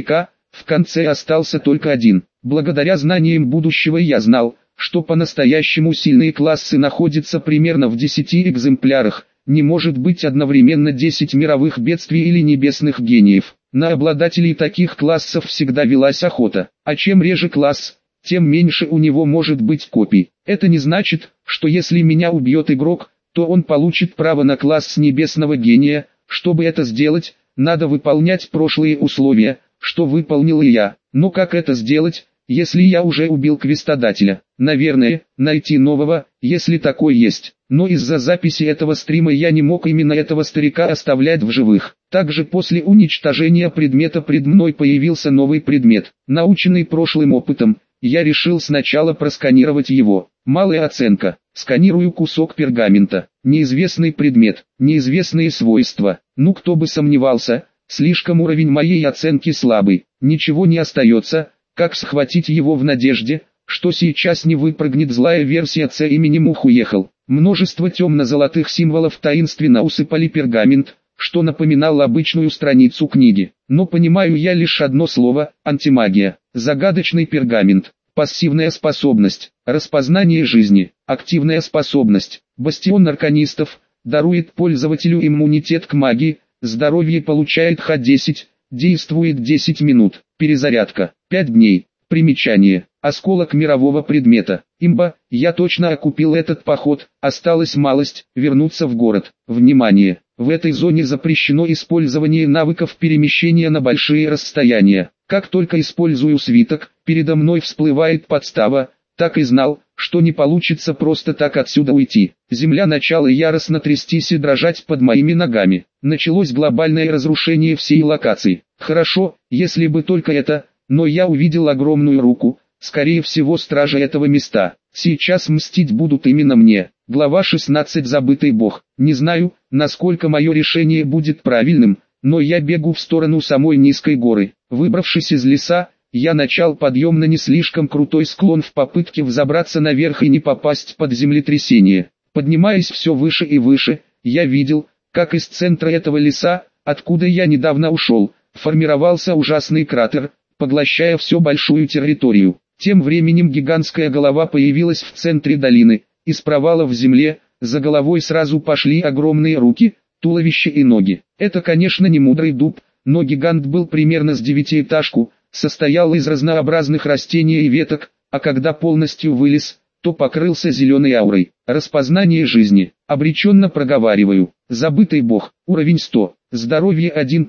[SPEAKER 1] В конце остался только один. Благодаря знаниям будущего я знал, что по-настоящему сильные классы находятся примерно в 10 экземплярах. Не может быть одновременно 10 мировых бедствий или небесных гениев. На обладателей таких классов всегда велась охота. А чем реже класс, тем меньше у него может быть копий. Это не значит, что если меня убьет игрок, то он получит право на класс небесного гения. Чтобы это сделать, надо выполнять прошлые условия, что выполнил и я. Но как это сделать, если я уже убил квестодателя? Наверное, найти нового, если такой есть. Но из-за записи этого стрима я не мог именно этого старика оставлять в живых. Также после уничтожения предмета пред мной появился новый предмет. Наученный прошлым опытом, я решил сначала просканировать его. Малая оценка. Сканирую кусок пергамента. Неизвестный предмет, неизвестные свойства. Ну кто бы сомневался, слишком уровень моей оценки слабый. Ничего не остается, как схватить его в надежде, что сейчас не выпрыгнет злая версия С именем Ухуехал. Множество темно-золотых символов таинственно усыпали пергамент, что напоминало обычную страницу книги. Но понимаю я лишь одно слово – антимагия. Загадочный пергамент. Пассивная способность. Распознание жизни. Активная способность. Бастион арканистов. Дарует пользователю иммунитет к магии. Здоровье получает Х10. Действует 10 минут. Перезарядка. 5 дней. Примечание. Осколок мирового предмета. Имба, я точно окупил этот поход, осталась малость, вернуться в город. Внимание! В этой зоне запрещено использование навыков перемещения на большие расстояния. Как только использую свиток, передо мной всплывает подстава, так и знал, что не получится просто так отсюда уйти. Земля начала яростно трястись и дрожать под моими ногами. Началось глобальное разрушение всей локации. Хорошо, если бы только это, но я увидел огромную руку, скорее всего стража этого места. Сейчас мстить будут именно мне. Глава 16. Забытый бог. Не знаю, насколько мое решение будет правильным, но я бегу в сторону самой низкой горы. Выбравшись из леса, я начал подъем на не слишком крутой склон в попытке взобраться наверх и не попасть под землетрясение. Поднимаясь все выше и выше, я видел, как из центра этого леса, откуда я недавно ушел, формировался ужасный кратер, поглощая всю большую территорию. Тем временем гигантская голова появилась в центре долины. Из провала в земле, за головой сразу пошли огромные руки, туловище и ноги. Это, конечно, не мудрый дуб, но гигант был примерно с девятиэтажку, состоял из разнообразных растений и веток, а когда полностью вылез, то покрылся зеленой аурой. Распознание жизни. Обреченно проговариваю. Забытый бог. Уровень 100. Здоровье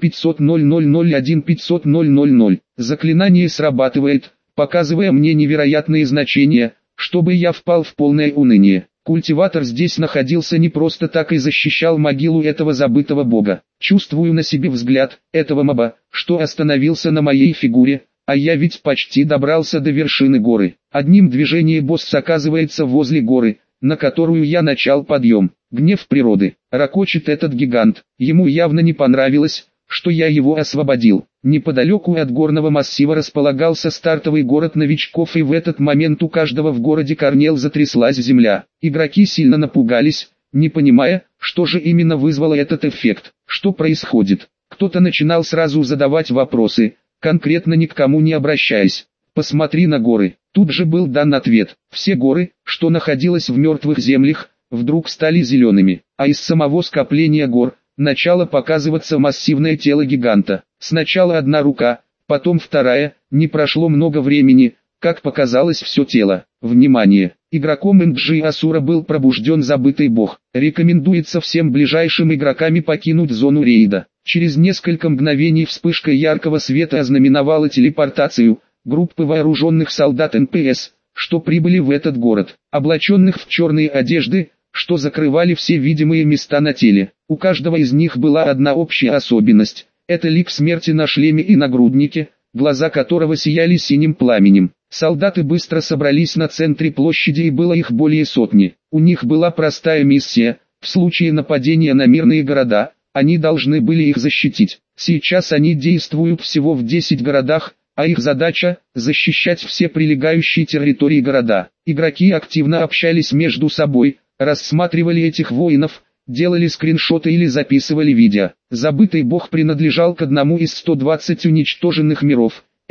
[SPEAKER 1] 15000015000. Заклинание срабатывает, показывая мне невероятные значения, чтобы я впал в полное уныние. Культиватор здесь находился не просто так и защищал могилу этого забытого бога. Чувствую на себе взгляд этого моба, что остановился на моей фигуре, а я ведь почти добрался до вершины горы. Одним движением босс оказывается возле горы, на которую я начал подъем. Гнев природы. Рокочет этот гигант. Ему явно не понравилось, что я его освободил. Неподалеку от горного массива располагался стартовый город новичков, и в этот момент у каждого в городе Корнел затряслась земля. Игроки сильно напугались, не понимая, что же именно вызвало этот эффект. Что происходит? Кто-то начинал сразу задавать вопросы, конкретно ни к кому не обращаясь. Посмотри на горы. Тут же был дан ответ. Все горы, что находилось в мертвых землях, вдруг стали зелеными, а из самого скопления гор начало показываться массивное тело гиганта. Сначала одна рука, потом вторая, не прошло много времени, как показалось все тело. Внимание! Игроком Инджи Асура был пробужден забытый бог. Рекомендуется всем ближайшим игрокам покинуть зону рейда. Через несколько мгновений вспышка яркого света ознаменовала телепортацию группы вооруженных солдат НПС, что прибыли в этот город, облаченных в черные одежды, что закрывали все видимые места на теле. У каждого из них была одна общая особенность. Это лик смерти на шлеме и нагруднике, глаза которого сияли синим пламенем. Солдаты быстро собрались на центре площади, и было их более сотни. У них была простая миссия: в случае нападения на мирные города, они должны были их защитить. Сейчас они действуют всего в 10 городах, а их задача – защищать все прилегающие территории города. Игроки активно общались между собой, рассматривали этих воинов, делали скриншоты или записывали видео. Забытый бог принадлежал к одному из 120 уничтоженных миров.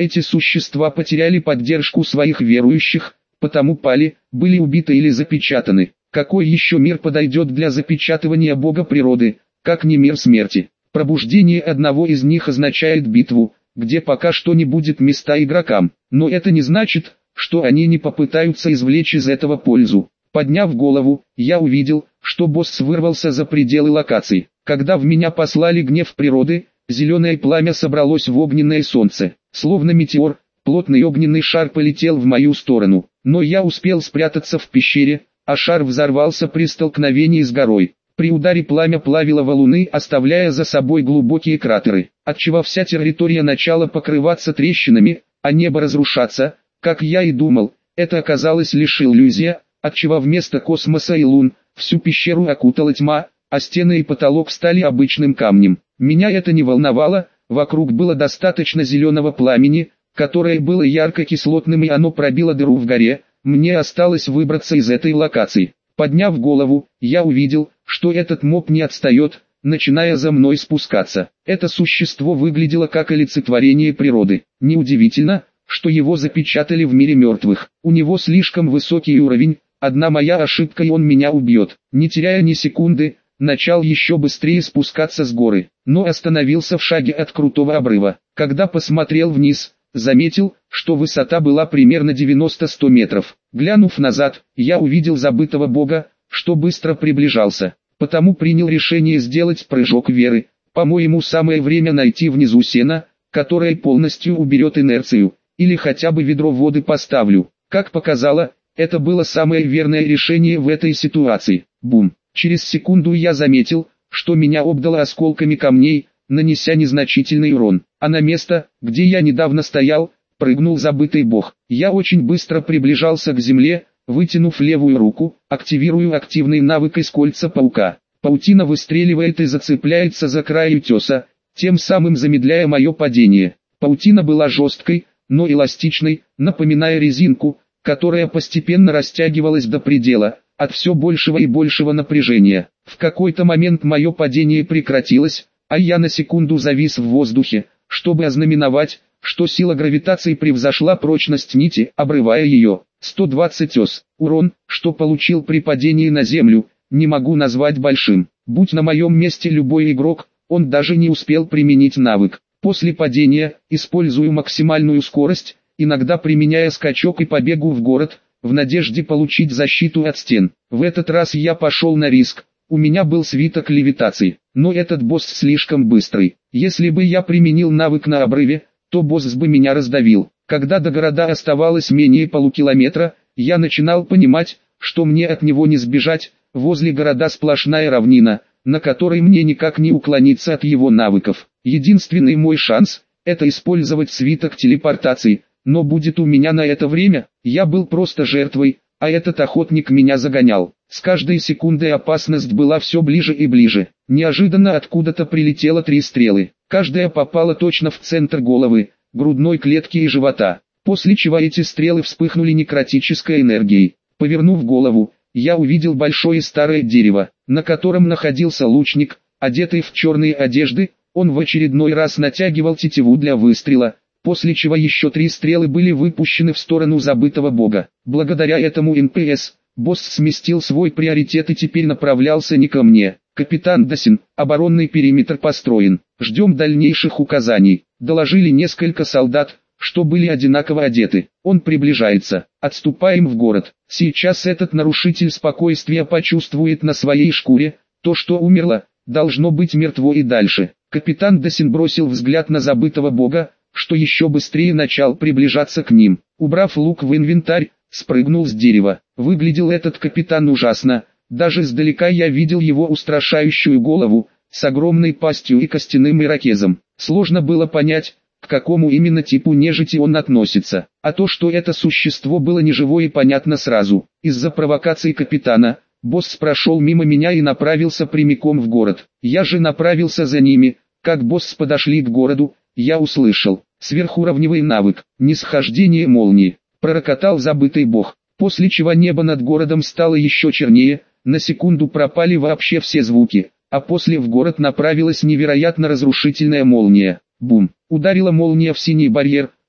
[SPEAKER 1] Эти существа потеряли поддержку своих верующих, потому пали, были убиты или запечатаны. Какой еще мир подойдет для запечатывания бога природы, как не мир смерти? Пробуждение одного из них означает битву, где пока что не будет места игрокам, но это не значит, что они не попытаются извлечь из этого пользу. Подняв голову, я увидел, что босс вырвался за пределы локации. Когда в меня послали гнев природы, зеленое пламя собралось в огненное солнце. Словно метеор, плотный огненный шар полетел в мою сторону, но я успел спрятаться в пещере, а шар взорвался при столкновении с горой. При ударе пламя плавило валуны, оставляя за собой глубокие кратеры, отчего вся территория начала покрываться трещинами, а небо разрушаться, как я и думал. Это оказалось лишь иллюзия, отчего вместо космоса и лун, всю пещеру окутала тьма, а стены и потолок стали обычным камнем. Меня это не волновало, вокруг было достаточно зеленого пламени, которое было ярко-кислотным, и оно пробило дыру в горе. Мне осталось выбраться из этой локации. Подняв голову, я увидел, что этот моб не отстает, начиная за мной спускаться. Это существо выглядело как олицетворение природы. Неудивительно, что его запечатали в мире мертвых. У него слишком высокий уровень, одна моя ошибка и он меня убьет. Не теряя ни секунды, начал еще быстрее спускаться с горы, но остановился в шаге от крутого обрыва. Когда посмотрел вниз, заметил, что высота была примерно 90-100 метров. Глянув назад, я увидел забытого бога, что быстро приближался. Потому принял решение сделать прыжок веры. По-моему, самое время найти внизу сено, которое полностью уберет инерцию, или хотя бы ведро воды поставлю. Как показало, это было самое верное решение в этой ситуации. Бум! Через секунду я заметил, что меня обдало осколками камней, нанеся незначительный урон. А на место, где я недавно стоял, прыгнул забытый бог. Я очень быстро приближался к земле, вытянув левую руку, активирую активный навык из кольца паука. Паутина выстреливает и зацепляется за край утеса, тем самым замедляя мое падение. Паутина была жесткой, но эластичной, напоминая резинку, которая постепенно растягивалась до предела, от все большего и большего напряжения. В какой-то момент мое падение прекратилось, а я на секунду завис в воздухе, чтобы ознаменовать, что сила гравитации превзошла прочность нити, обрывая ее. 120 ос. Урон, что получил при падении на землю, не могу назвать большим. Будь на моем месте любой игрок, он даже не успел применить навык. После падения, использую максимальную скорость, иногда применяя скачок и побегу в город, в надежде получить защиту от стен. В этот раз я пошел на риск. У меня был свиток левитации, но этот босс слишком быстрый. Если бы я применил навык на обрыве, то босс бы меня раздавил. Когда до города оставалось менее полукилометра, я начинал понимать, что мне от него не сбежать. Возле города сплошная равнина, на которой мне никак не уклониться от его навыков. Единственный мой шанс – это использовать свиток телепортации, но будет у меня на это время, я был просто жертвой, а этот охотник меня загонял. С каждой секундой опасность была все ближе и ближе. Неожиданно откуда-то прилетело 3 стрелы. Каждая попала точно в центр головы, грудной клетки и живота. После чего эти стрелы вспыхнули некротической энергией. Повернув голову, я увидел большое старое дерево, на котором находился лучник, одетый в черные одежды. Он в очередной раз натягивал тетиву для выстрела, после чего еще 3 стрелы были выпущены в сторону забытого бога. Благодаря этому НПС, босс сместил свой приоритет и теперь направлялся не ко мне. Капитан Дасин, оборонный периметр построен, ждем дальнейших указаний. Доложили несколько солдат, что были одинаково одеты. Он приближается. Отступаем в город. Сейчас этот нарушитель спокойствия почувствует на своей шкуре, то, что умерло, должно быть мертво и дальше. Капитан Дасин бросил взгляд на забытого бога, что еще быстрее начал приближаться к ним. Убрав лук в инвентарь, спрыгнул с дерева. Выглядел этот капитан ужасно. Даже издалека я видел его устрашающую голову, с огромной пастью и костяным ирокезом. Сложно было понять, к какому именно типу нежити он относится. А то, что это существо было неживое, понятно сразу. Из-за провокаций капитана, босс прошел мимо меня и направился прямиком в город. Я же направился за ними. Как босс подошли к городу, я услышал сверхуровневый навык, нисхождение молнии. Пророкотал забытый бог, после чего небо над городом стало еще чернее, на секунду пропали вообще все звуки, а после в город направилась невероятно разрушительная молния. Бум! Ударила молния в синий барьер,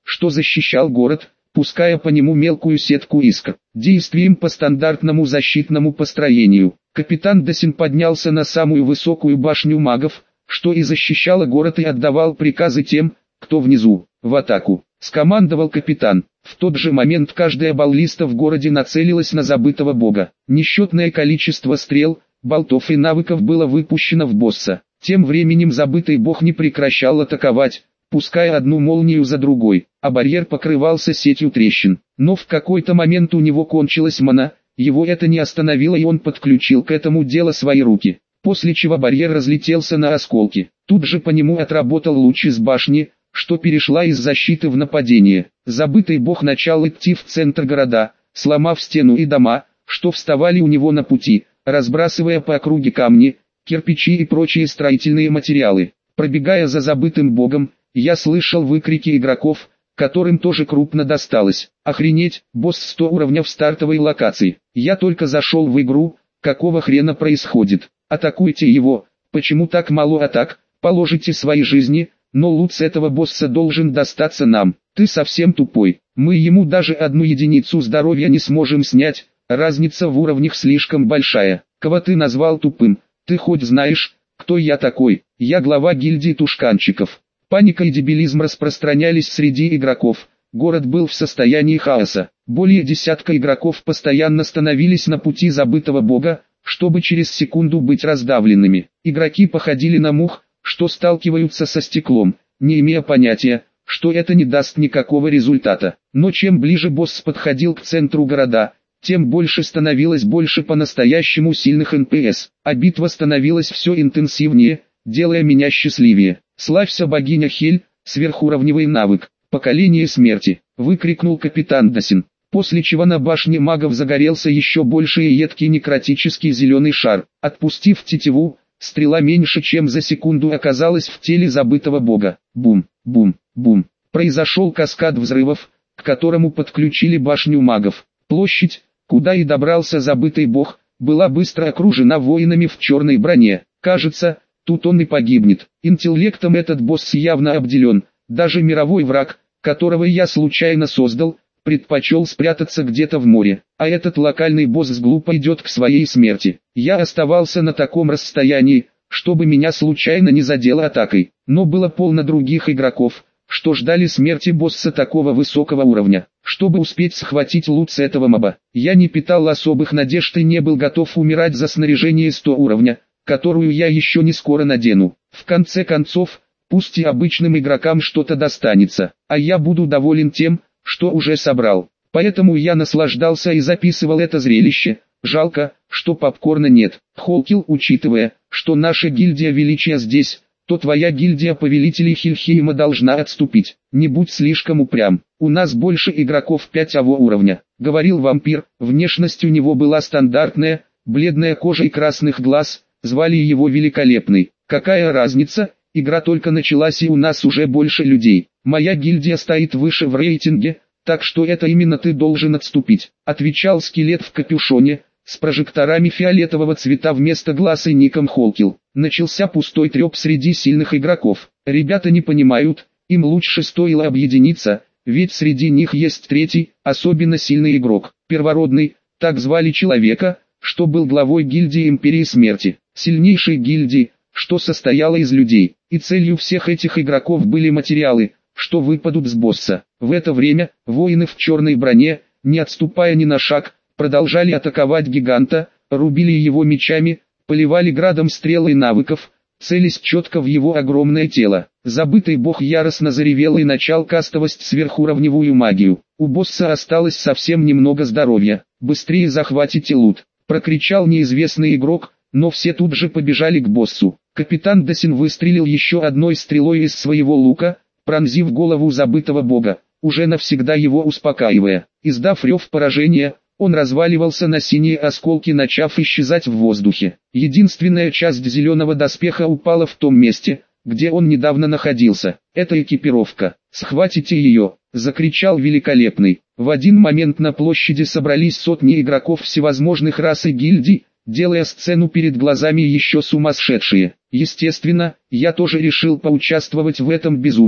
[SPEAKER 1] что защищал город, пуская по нему мелкую сетку искр. Действием по стандартному защитному построению, капитан Досин поднялся на самую высокую башню магов, что и защищало город, и отдавал приказы тем, кто внизу. «В атаку!» — скомандовал капитан. В тот же момент каждая баллиста в городе нацелилась на забытого бога. Несчетное количество стрел, болтов и навыков было выпущено в босса. Тем временем забытый бог не прекращал атаковать, пуская одну молнию за другой, а барьер покрывался сетью трещин. Но в какой-то момент у него кончилась мана, его это не остановило, и он подключил к этому делу свои руки, после чего барьер разлетелся на осколки. Тут же по нему отработал луч из башни, что перешла из защиты в нападение. Забытый бог начал идти в центр города, сломав стену и дома, что вставали у него на пути, разбрасывая по округе камни, кирпичи и прочие строительные материалы. Пробегая за забытым богом, я слышал выкрики игроков, которым тоже крупно досталось. «Охренеть, босс 100 уровня в стартовой локации! Я только зашел в игру, какого хрена происходит? Атакуйте его, почему так мало атак, положите свои жизни, но лут с этого босса должен достаться нам. Ты совсем тупой, мы ему даже одну единицу здоровья не сможем снять, разница в уровнях слишком большая. Кого ты назвал тупым? Ты хоть знаешь, кто я такой? Я глава гильдии тушканчиков». Паника и дебилизм распространялись среди игроков, город был в состоянии хаоса. Более десятка игроков постоянно становились на пути забытого бога, чтобы через секунду быть раздавленными. Игроки походили на мух, что сталкиваются со стеклом, не имея понятия, что это не даст никакого результата. Но чем ближе босс подходил к центру города, тем больше становилось по-настоящему сильных НПС, а битва становилась все интенсивнее, делая меня счастливее. «Славься, богиня Хель, сверхуровневый навык, поколение смерти!» — выкрикнул капитан Досин, после чего на башне магов загорелся еще больше и едкий некротический зеленый шар. Отпустив тетиву, стрела меньше чем за секунду оказалась в теле забытого бога. Бум, бум, бум. Произошел каскад взрывов, к которому подключили башню магов. Площадь, куда и добрался забытый бог, была быстро окружена воинами в черной броне. Кажется, тут он и погибнет. Интеллектом этот босс явно обделен. Даже мировой враг, которого я случайно создал, предпочел спрятаться где-то в море. А этот локальный босс глупо идет к своей смерти. Я оставался на таком расстоянии, чтобы меня случайно не задело атакой. Но было полно других игроков, что ждали смерти босса такого высокого уровня. Чтобы успеть схватить лут с этого моба, я не питал особых надежд и не был готов умирать за снаряжение 100 уровня, которую я еще не скоро надену. В конце концов, пусть и обычным игрокам что-то достанется, а я буду доволен тем, что уже собрал. Поэтому я наслаждался и записывал это зрелище. Жалко, что попкорна нет. Холкил, учитывая, что наша гильдия величия здесь, то твоя гильдия повелителей Хильхейма должна отступить. Не будь слишком упрям. У нас больше игроков 5 уровня, говорил вампир. Внешность у него была стандартная, бледная кожа и красных глаз. Звали его Великолепный. Какая разница, игра только началась и у нас уже больше людей. Моя гильдия стоит выше в рейтинге, так что это именно ты должен отступить, отвечал скелет в капюшоне, с прожекторами фиолетового цвета вместо глаз и ником Холкил. Начался пустой треп среди сильных игроков. Ребята не понимают, им лучше стоило объединиться, ведь среди них есть третий, особенно сильный игрок. Первородный, так звали человека, что был главой гильдии Империи Смерти, сильнейшей гильдии, что состояла из людей, и целью всех этих игроков были материалы, что выпадут с босса. В это время, воины в черной броне, не отступая ни на шаг, продолжали атаковать гиганта, рубили его мечами, поливали градом стрел и навыков, целясь четко в его огромное тело. Забытый бог яростно заревел и начал кастовость сверхуровневую магию. У босса осталось совсем немного здоровья. «Быстрее захватите лут!» — прокричал неизвестный игрок, но все тут же побежали к боссу. Капитан Досин выстрелил еще одной стрелой из своего лука, пронзив голову забытого бога, уже навсегда его успокаивая. Издав рев поражения, он разваливался на синие осколки, начав исчезать в воздухе. Единственная часть зеленого доспеха упала в том месте, где он недавно находился. «Это экипировка. Схватите ее!» — закричал Великолепный. В один момент на площади собрались сотни игроков всевозможных рас и гильдий, делая сцену перед глазами еще сумасшедшие. Естественно, я тоже решил поучаствовать в этом безумии,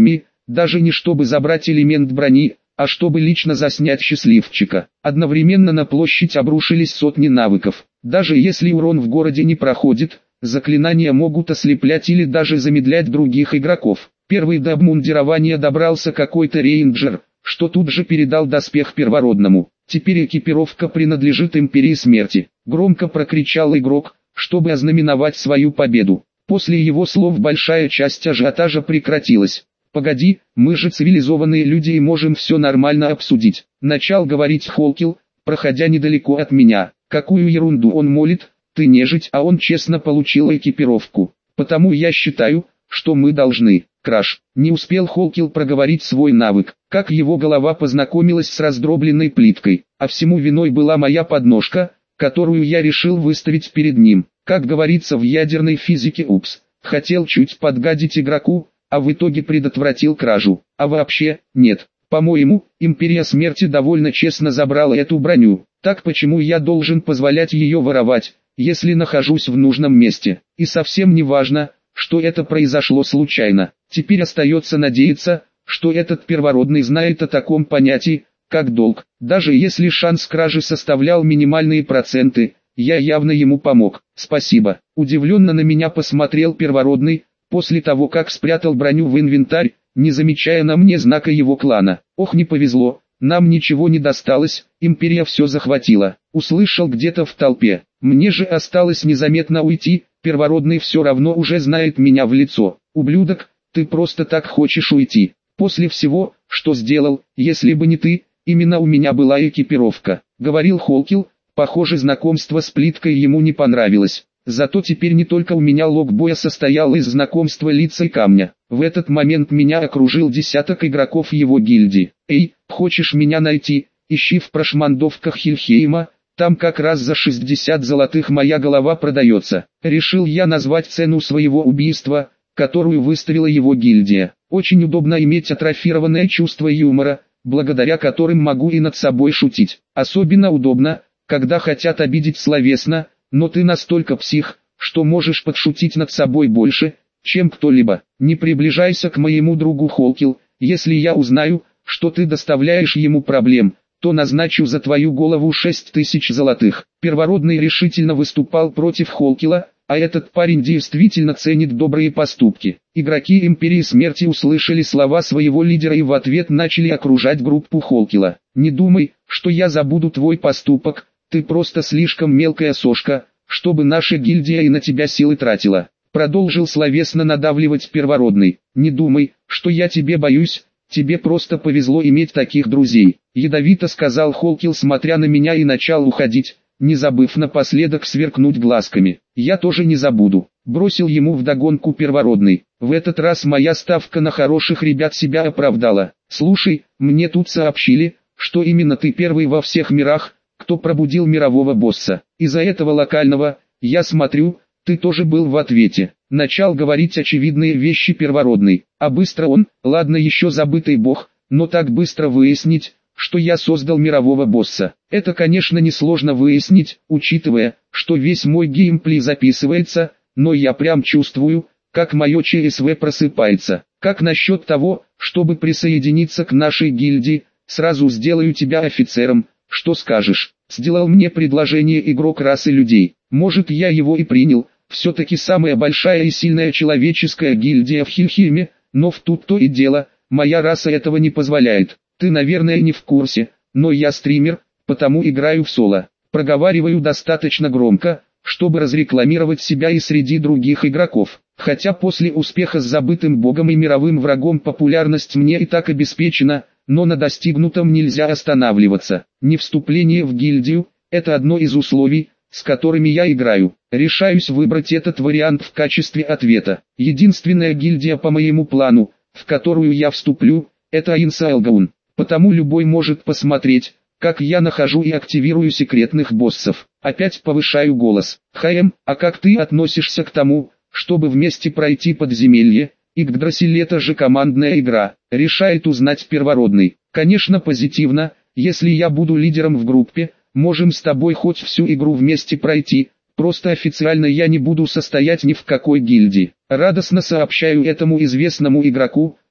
[SPEAKER 1] даже не чтобы забрать элемент брони, а чтобы лично заснять счастливчика. Одновременно на площадь обрушились сотни навыков. Даже если урон в городе не проходит, заклинания могут ослеплять или даже замедлять других игроков. Первый до обмундирования добрался какой-то рейнджер, что тут же передал доспех первородному. Теперь экипировка принадлежит Империи Смерти. Громко прокричал игрок, чтобы ознаменовать свою победу. После его слов большая часть ажиотажа прекратилась. «Погоди, мы же цивилизованные люди и можем все нормально обсудить», — начал говорить Холкил, проходя недалеко от меня. «Какую ерунду он молит, ты нежить, а он честно получил экипировку. Потому я считаю, что мы должны». Краш. Не успел Холкил проговорить свой навык, как его голова познакомилась с раздробленной плиткой, а всему виной была моя подножка, которую я решил выставить перед ним. Как говорится в ядерной физике, упс, хотел чуть подгадить игроку, а в итоге предотвратил кражу. А вообще, нет, по-моему, Империя Смерти довольно честно забрала эту броню. Так почему я должен позволять ее воровать, если нахожусь в нужном месте? И совсем не важно, что это произошло случайно. Теперь остается надеяться, что этот первородный знает о таком понятии, как долг. Даже если шанс кражи составлял минимальные проценты, я явно ему помог. Спасибо. Удивленно на меня посмотрел первородный, после того как спрятал броню в инвентарь, не замечая на мне знака его клана. Ох, не повезло, нам ничего не досталось, Империя все захватила. Услышал где-то в толпе. Мне же осталось незаметно уйти, первородный все равно уже знает меня в лицо. Ублюдок, ты просто так хочешь уйти. После всего, что сделал, если бы не ты, именно у меня была экипировка, говорил Холкил. Похоже, знакомство с плиткой ему не понравилось. Зато теперь не только у меня лог боя состоял из знакомства лица и камня. В этот момент меня окружил десяток игроков его гильдии. «Эй, хочешь меня найти? Ищи в прошмандовках Хильхейма, там как раз за 60 золотых моя голова продается». Решил я назвать цену своего убийства, которую выставила его гильдия. Очень удобно иметь атрофированное чувство юмора, благодаря которым могу и над собой шутить. Особенно удобно, когда хотят обидеть словесно, но ты настолько псих, что можешь подшутить над собой больше, чем кто-либо. Не приближайся к моему другу Холкил, если я узнаю, что ты доставляешь ему проблем, то назначу за твою голову 6000 золотых. Первородный решительно выступал против Холкила, а этот парень действительно ценит добрые поступки. Игроки Империи Смерти услышали слова своего лидера и в ответ начали окружать группу Холкила. «Не думай, что я забуду твой поступок, ты просто слишком мелкая сошка, чтобы наша гильдия и на тебя силы тратила», продолжил словесно надавливать первородный. «Не думай, что я тебе боюсь, тебе просто повезло иметь таких друзей», ядовито сказал Холкил, смотря на меня, и начал уходить, не забыв напоследок сверкнуть глазками. «Я тоже не забуду», бросил ему вдогонку первородный. В этот раз моя ставка на хороших ребят себя оправдала. «Слушай, мне тут сообщили, что именно ты первый во всех мирах, кто пробудил мирового босса. Из-за этого локального, я смотрю, ты тоже был в ответе». Начал говорить очевидные вещи первородный. А быстро он, ладно еще забытый бог, но так быстро выяснить, что я создал мирового босса. Это, конечно, несложно выяснить, учитывая, что весь мой геймплей записывается, но я прям чувствую, как мое ЧСВ просыпается. Как насчет того, чтобы присоединиться к нашей гильдии, сразу сделаю тебя офицером, что скажешь? Сделал мне предложение игрок расы людей. Может, я его и принял, все-таки самая большая и сильная человеческая гильдия в Хильхейме, но в тут-то и дело, моя раса этого не позволяет. Ты, наверное, не в курсе, но я стример, потому играю в соло. Проговариваю достаточно громко, чтобы разрекламировать себя и среди других игроков. Хотя после успеха с забытым богом и мировым врагом популярность мне и так обеспечена, но на достигнутом нельзя останавливаться. Не вступление в гильдию – это одно из условий, с которыми я играю. Решаюсь выбрать этот вариант в качестве ответа. Единственная гильдия по моему плану, в которую я вступлю, это Инсайлгаун. Потому любой может посмотреть, как я нахожу и активирую секретных боссов. Опять повышаю голос. ХМ, а как ты относишься к тому, чтобы вместе пройти подземелье? Игдрасель — это же командная игра, решает узнать первородный. Конечно, позитивно, если я буду лидером в группе, можем с тобой хоть всю игру вместе пройти, просто официально я не буду состоять ни в какой гильдии. Радостно сообщаю этому известному игроку,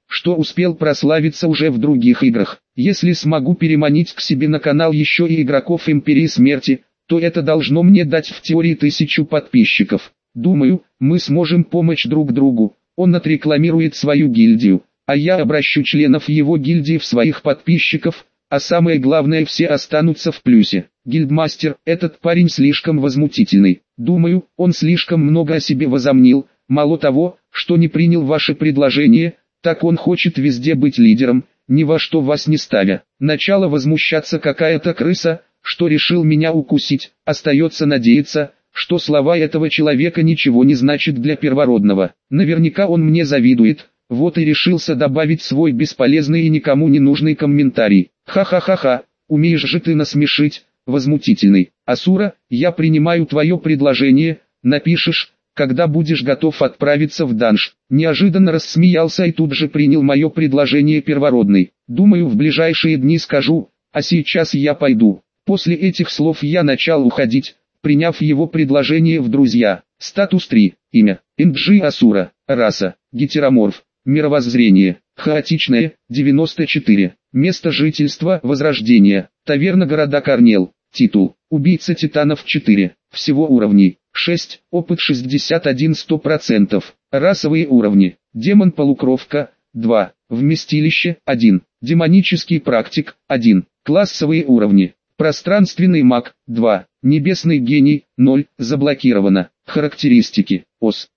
[SPEAKER 1] что успел прославиться уже в других играх. Если смогу переманить к себе на канал еще и игроков Империи Смерти, то это должно мне дать в теории 1000 подписчиков. Думаю, мы сможем помочь друг другу. Он отрекламирует свою гильдию, а я обращу членов его гильдии в своих подписчиков, а самое главное, все останутся в плюсе. Гильдмастер, этот парень слишком возмутительный. Думаю, он слишком много о себе возомнил. Мало того, что не принял ваше предложение, так он хочет везде быть лидером, ни во что вас не ставя. Начало возмущаться какая-то крыса, что решил меня укусить. Остается надеяться, что слова этого человека ничего не значат для первородного. Наверняка он мне завидует, вот и решился добавить свой бесполезный и никому не нужный комментарий. Ха-ха-ха-ха, умеешь же ты насмешить, возмутительный. Асура, я принимаю твое предложение, напишешь, когда будешь готов отправиться в данж. Неожиданно рассмеялся и тут же принял мое предложение первородный. Думаю, в ближайшие дни скажу, а сейчас я пойду. После этих слов я начал уходить, приняв его предложение в друзья. Статус 3. Имя. Инджи Асура. Раса. Гетероморф. Мировоззрение. Хаотичное. 94. Место жительства. Возрождение. Таверна города Корнел. Титул. Убийца титанов 4. Всего уровней 6. Опыт 61 100%. Расовые уровни. Демон-полукровка 2. Вместилище 1. Демонический практик 1. Классовые уровни. Пространственный маг 2. Небесный гений 0. Заблокировано. Характеристики. ОС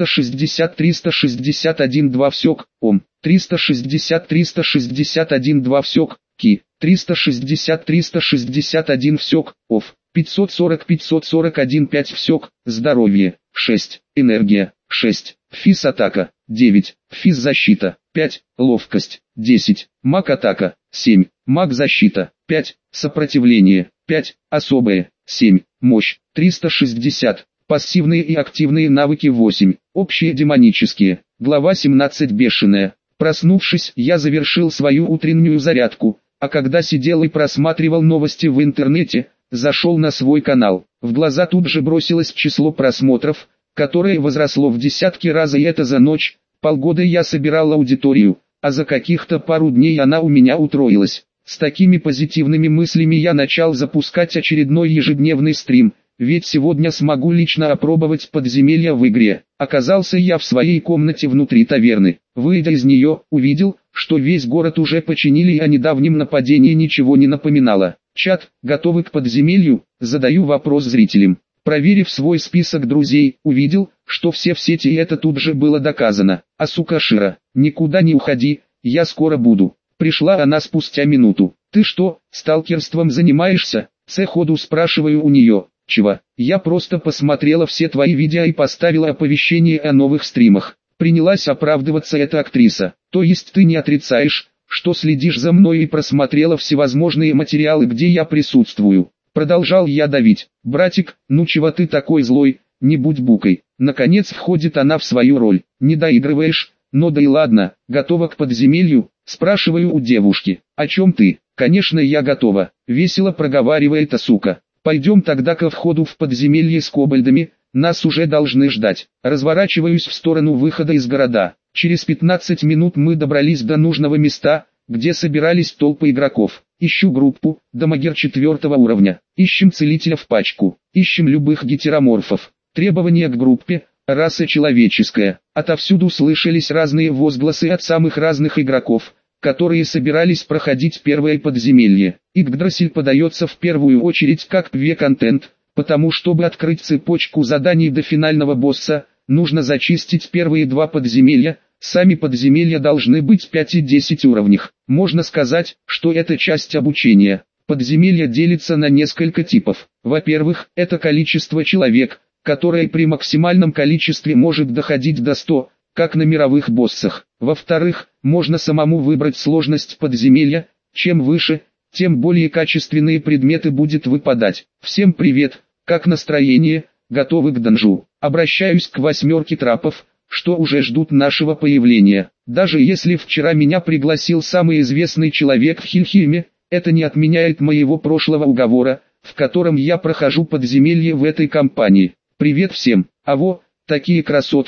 [SPEAKER 1] 360-361 2 всек. ОМ 360-361 2 всек. КИ 360-361 всек. ОФ 540-541 5 всек. Здоровье 6. Энергия 6. Физ атака 9. Физ защита 5. Ловкость 10. Маг атака 7. Маг защита 5. Сопротивление 5. Особое 7. Мощь 360. Пассивные и активные навыки 8. Общие демонические. Глава 17. Бешеная. Проснувшись, я завершил свою утреннюю зарядку, а когда сидел и просматривал новости в интернете, зашел на свой канал. В глаза тут же бросилось число просмотров, которое возросло в десятки раз, и это за ночь. Полгода я собирал аудиторию, а за каких-то пару дней она у меня утроилась. С такими позитивными мыслями я начал запускать очередной ежедневный стрим, ведь сегодня смогу лично опробовать подземелья в игре. Оказался я в своей комнате внутри таверны. Выйдя из нее, увидел, что весь город уже починили и о недавнем нападении ничего не напоминало. Чат, готовы к подземелью? Задаю вопрос зрителям. Проверив свой список друзей, увидел, что все в сети, и это тут же было доказано. А сука Шира, никуда не уходи, я скоро буду. Пришла она спустя минуту. Ты что, сталкерством занимаешься? Ходу спрашиваю у нее. Чего? Я просто посмотрела все твои видео и поставила оповещение о новых стримах. Принялась оправдываться эта актриса. То есть ты не отрицаешь, что следишь за мной и просмотрела всевозможные материалы, где я присутствую? Продолжал я давить. Братик, ну чего ты такой злой, не будь букой. Наконец входит она в свою роль. Не доигрываешь? Ну да и ладно, готова к подземелью? Спрашиваю у девушки. О чем ты? Конечно, я готова. Весело проговаривает сука. Пойдем тогда ко входу в подземелье с кобальдами, нас уже должны ждать. Разворачиваюсь в сторону выхода из города. Через 15 минут мы добрались до нужного места, где собирались толпы игроков. Ищу группу, дамагер 4 уровня. Ищем целителя в пачку. Ищем любых гетероморфов. Требования к группе: раса человеческая. Отовсюду слышались разные возгласы от самых разных игроков, которые собирались проходить первое подземелье. Игдрасиль подается в первую очередь как PvE-контент, потому чтобы открыть цепочку заданий до финального босса, нужно зачистить первые 2 подземелья. Сами подземелья должны быть 5 и 10 уровнях. Можно сказать, что это часть обучения. Подземелья делятся на несколько типов. Во-первых, это количество человек, которое при максимальном количестве может доходить до 100, как на мировых боссах. Во-вторых, можно самому выбрать сложность подземелья. Чем выше, тем более качественные предметы будет выпадать. Всем привет, как настроение, готовы к данжу. Обращаюсь к 8 трапов, что уже ждут нашего появления. Даже если вчера меня пригласил самый известный человек в Хильхиме, это не отменяет моего прошлого уговора, в котором я прохожу подземелье в этой компании. Привет всем. А во, такие красотки,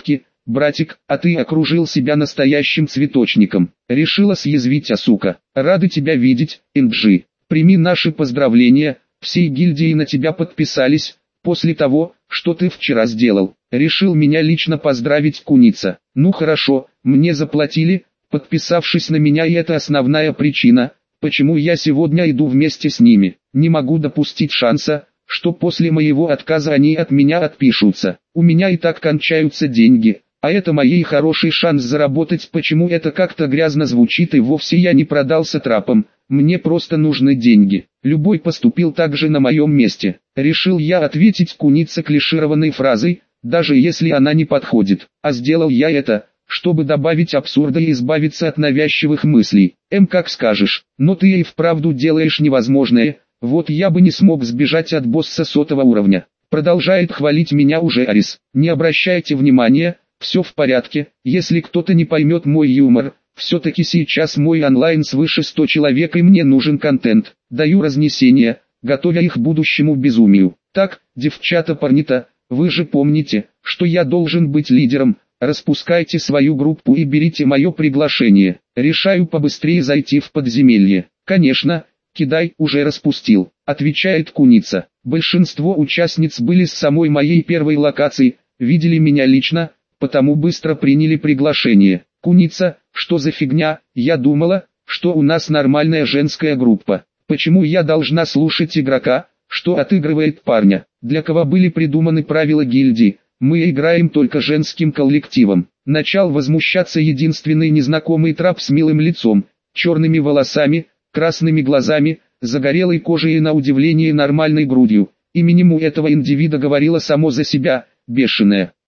[SPEAKER 1] братик, а ты окружил себя настоящим цветочником. Решила съязвить Асука. Рады тебя видеть, Инджи. Прими наши поздравления, всей гильдии на тебя подписались, после того, что ты вчера сделал. Решил меня лично поздравить Куница. Ну хорошо, мне заплатили, подписавшись на меня, и это основная причина, почему я сегодня иду вместе с ними. Не могу допустить шанса, что после моего отказа они от меня отпишутся. У меня и так кончаются деньги, а это мой хороший шанс заработать. Почему это как-то грязно звучит, и вовсе я не продался трапом, мне просто нужны деньги. Любой поступил так же на моем месте. Решил я ответить Кунице клишированной фразой, даже если она не подходит. А сделал я это, чтобы добавить абсурда и избавиться от навязчивых мыслей. Как скажешь, но ты и вправду делаешь невозможное. Вот я бы не смог сбежать от босса 100 уровня. Продолжает хвалить меня уже Арис. Не обращайте внимания, все в порядке. Если кто-то не поймет мой юмор, все-таки сейчас мой онлайн свыше 100 человек, и мне нужен контент. Даю разнесение, готовя их к будущему безумию. Так, девчата-парнита, вы же помните, что я должен быть лидером. Распускайте свою группу и берите мое приглашение. Решаю побыстрее зайти в подземелье. Конечно, кидай, уже распустил, отвечает Куница. Большинство участниц были с самой моей первой локации, видели меня лично, потому быстро приняли приглашение. Куница, что за фигня? Я думала, что у нас нормальная женская группа. Почему я должна слушать игрока, что отыгрывает парня? Для кого были придуманы правила гильдии? Мы играем только женским коллективом. Начал возмущаться единственный незнакомый трап с милым лицом, черными волосами, красными глазами, загорелой кожей и на удивление нормальной грудью. Именем у этого индивида говорило само за себя, бешеная.